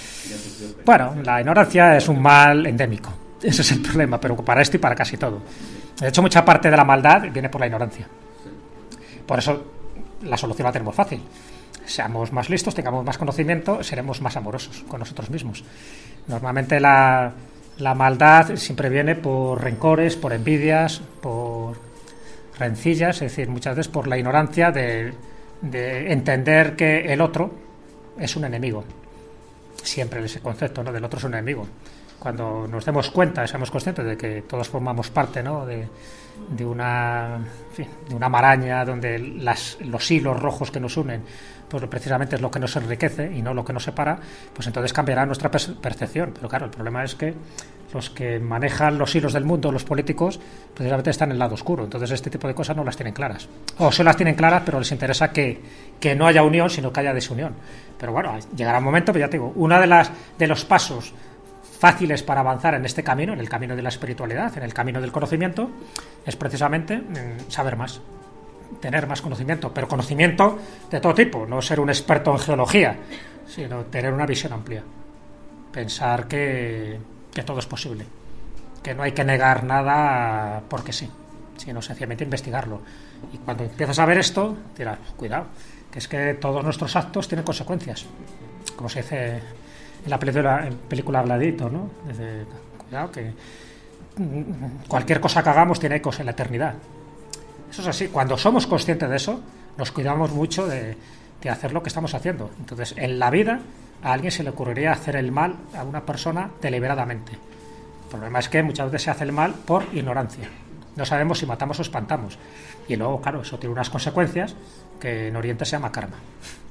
Bueno, la ignorancia es un mal endémico, ese es el problema, pero para esto y para casi todo. De hecho, mucha parte de la maldad viene por la ignorancia. Por eso la solución la tenemos fácil. Seamos más listos, tengamos más conocimiento, seremos más amorosos con nosotros mismos. Normalmente la maldad siempre viene por rencores, por envidias, por rencillas, es decir, muchas veces por la ignorancia de entender que el otro es un enemigo. Siempre ese concepto, ¿no?, del otro es un enemigo. Cuando nos demos cuenta, seamos conscientes de que todos formamos parte, ¿no?, de una maraña donde los hilos rojos que nos unen, pues precisamente es lo que nos enriquece y no lo que nos separa, pues entonces cambiará nuestra percepción. Pero claro, el problema es que los que manejan los hilos del mundo, los políticos, precisamente están en el lado oscuro. Entonces este tipo de cosas no las tienen claras. O se las tienen claras, pero les interesa que no haya unión, sino que haya desunión. Pero bueno, llegará un momento, pero ya te digo, uno de los pasos fáciles para avanzar en este camino, en el camino de la espiritualidad, en el camino del conocimiento, es precisamente saber más, tener más conocimiento, pero conocimiento de todo tipo, no ser un experto en geología, sino tener una visión amplia, pensar que todo es posible, que no hay que negar nada porque sí, sino sencillamente investigarlo. Y cuando empiezas a ver esto, dirás, cuidado, que es que todos nuestros actos tienen consecuencias, como se dice en la película Gladiator, ¿no? Dice, cuidado que cualquier cosa que hagamos tiene ecos en la eternidad. Eso es así. Cuando somos conscientes de eso, nos cuidamos mucho de hacer lo que estamos haciendo. Entonces, en la vida a alguien se le ocurriría hacer el mal a una persona deliberadamente. El problema es que muchas veces se hace el mal por ignorancia. No sabemos si matamos o espantamos. Y luego, claro, eso tiene unas consecuencias que en Oriente se llama karma.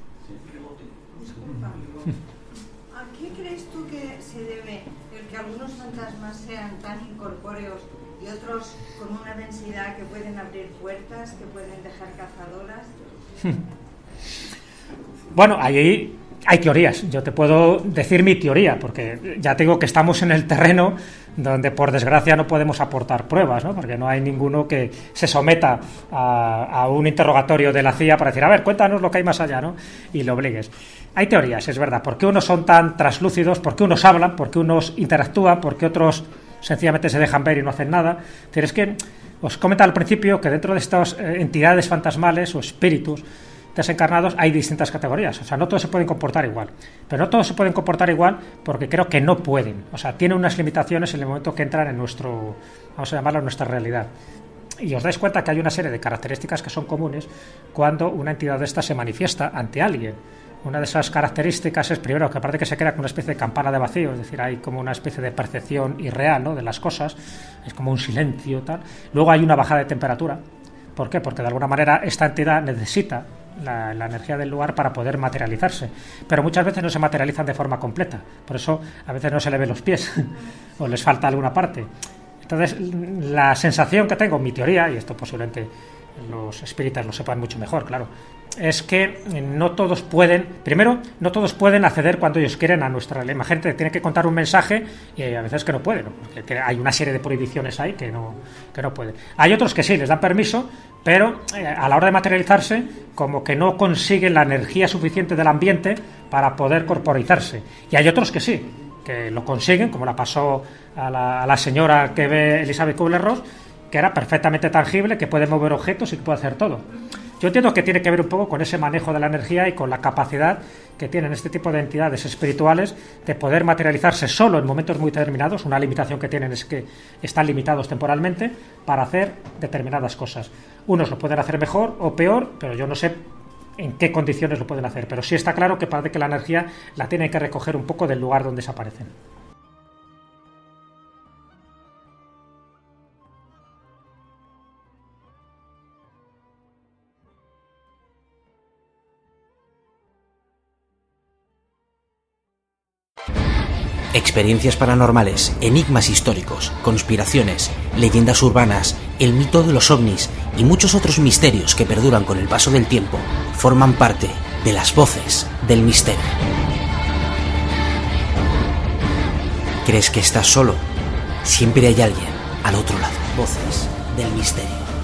¿A qué crees tú que se debe el que algunos fantasmas sean tan incorpóreos y otros con una densidad que pueden abrir puertas, que pueden dejar cazadoras? Bueno, ahí hay teorías. Yo te puedo decir mi teoría, porque ya te digo que estamos en el terreno donde por desgracia no podemos aportar pruebas, ¿no? Porque no hay ninguno que se someta a un interrogatorio de la CIA para decir, a ver, cuéntanos lo que hay más allá, ¿no? Y lo obligues. Hay teorías, es verdad. ¿Por qué unos son tan translúcidos? ¿Por qué unos hablan? ¿Por qué unos interactúan? ¿Por qué otros sencillamente se dejan ver y no hacen nada? Pero es que os comentaba al principio que dentro de estas entidades fantasmales o espíritus desencarnados hay distintas categorías, o sea, no todos se pueden comportar igual, pero no todos se pueden comportar igual porque creo que no pueden, o sea, tienen unas limitaciones en el momento que entran en nuestro, vamos a llamarlo, nuestra realidad. Y os dais cuenta que hay una serie de características que son comunes cuando una entidad de esta se manifiesta ante alguien. Una de esas características es, primero, que aparte que se crea como una especie de campana de vacío, es decir, hay como una especie de percepción irreal, ¿no?, de las cosas, es como un silencio, tal. Luego hay una bajada de temperatura. ¿Por qué? Porque de alguna manera esta entidad necesita la energía del lugar para poder materializarse, pero muchas veces no se materializan de forma completa, por eso a veces no se le ven los pies o les falta alguna parte. Entonces, la sensación que tengo, mi teoría, y esto posiblemente los espíritas lo sepan mucho mejor, claro, es que no todos pueden, primero, no todos pueden acceder cuando ellos quieren a nuestra realidad. Imagínate, tienen que contar un mensaje y a veces que no pueden, ¿no? Porque hay una serie de prohibiciones ahí que no pueden. Hay otros que sí, les dan permiso, pero a la hora de materializarse, como que no consiguen la energía suficiente del ambiente para poder corporizarse. Y hay otros que sí, que lo consiguen, como la pasó a la señora que ve Elizabeth Kubler-Ross, que era perfectamente tangible, que puede mover objetos y que puede hacer todo. Yo entiendo que tiene que ver un poco con ese manejo de la energía y con la capacidad que tienen este tipo de entidades espirituales de poder materializarse solo en momentos muy determinados. Una limitación que tienen es que están limitados temporalmente para hacer determinadas cosas. Unos lo pueden hacer mejor o peor, pero yo no sé en qué condiciones lo pueden hacer. Pero sí está claro que parece que la energía la tienen que recoger un poco del lugar donde se aparecen. Experiencias paranormales, enigmas históricos, conspiraciones, leyendas urbanas, el mito de los ovnis y muchos otros misterios que perduran con el paso del tiempo forman parte de las voces del misterio. ¿Crees que estás solo? Siempre hay alguien al otro lado. Voces del misterio.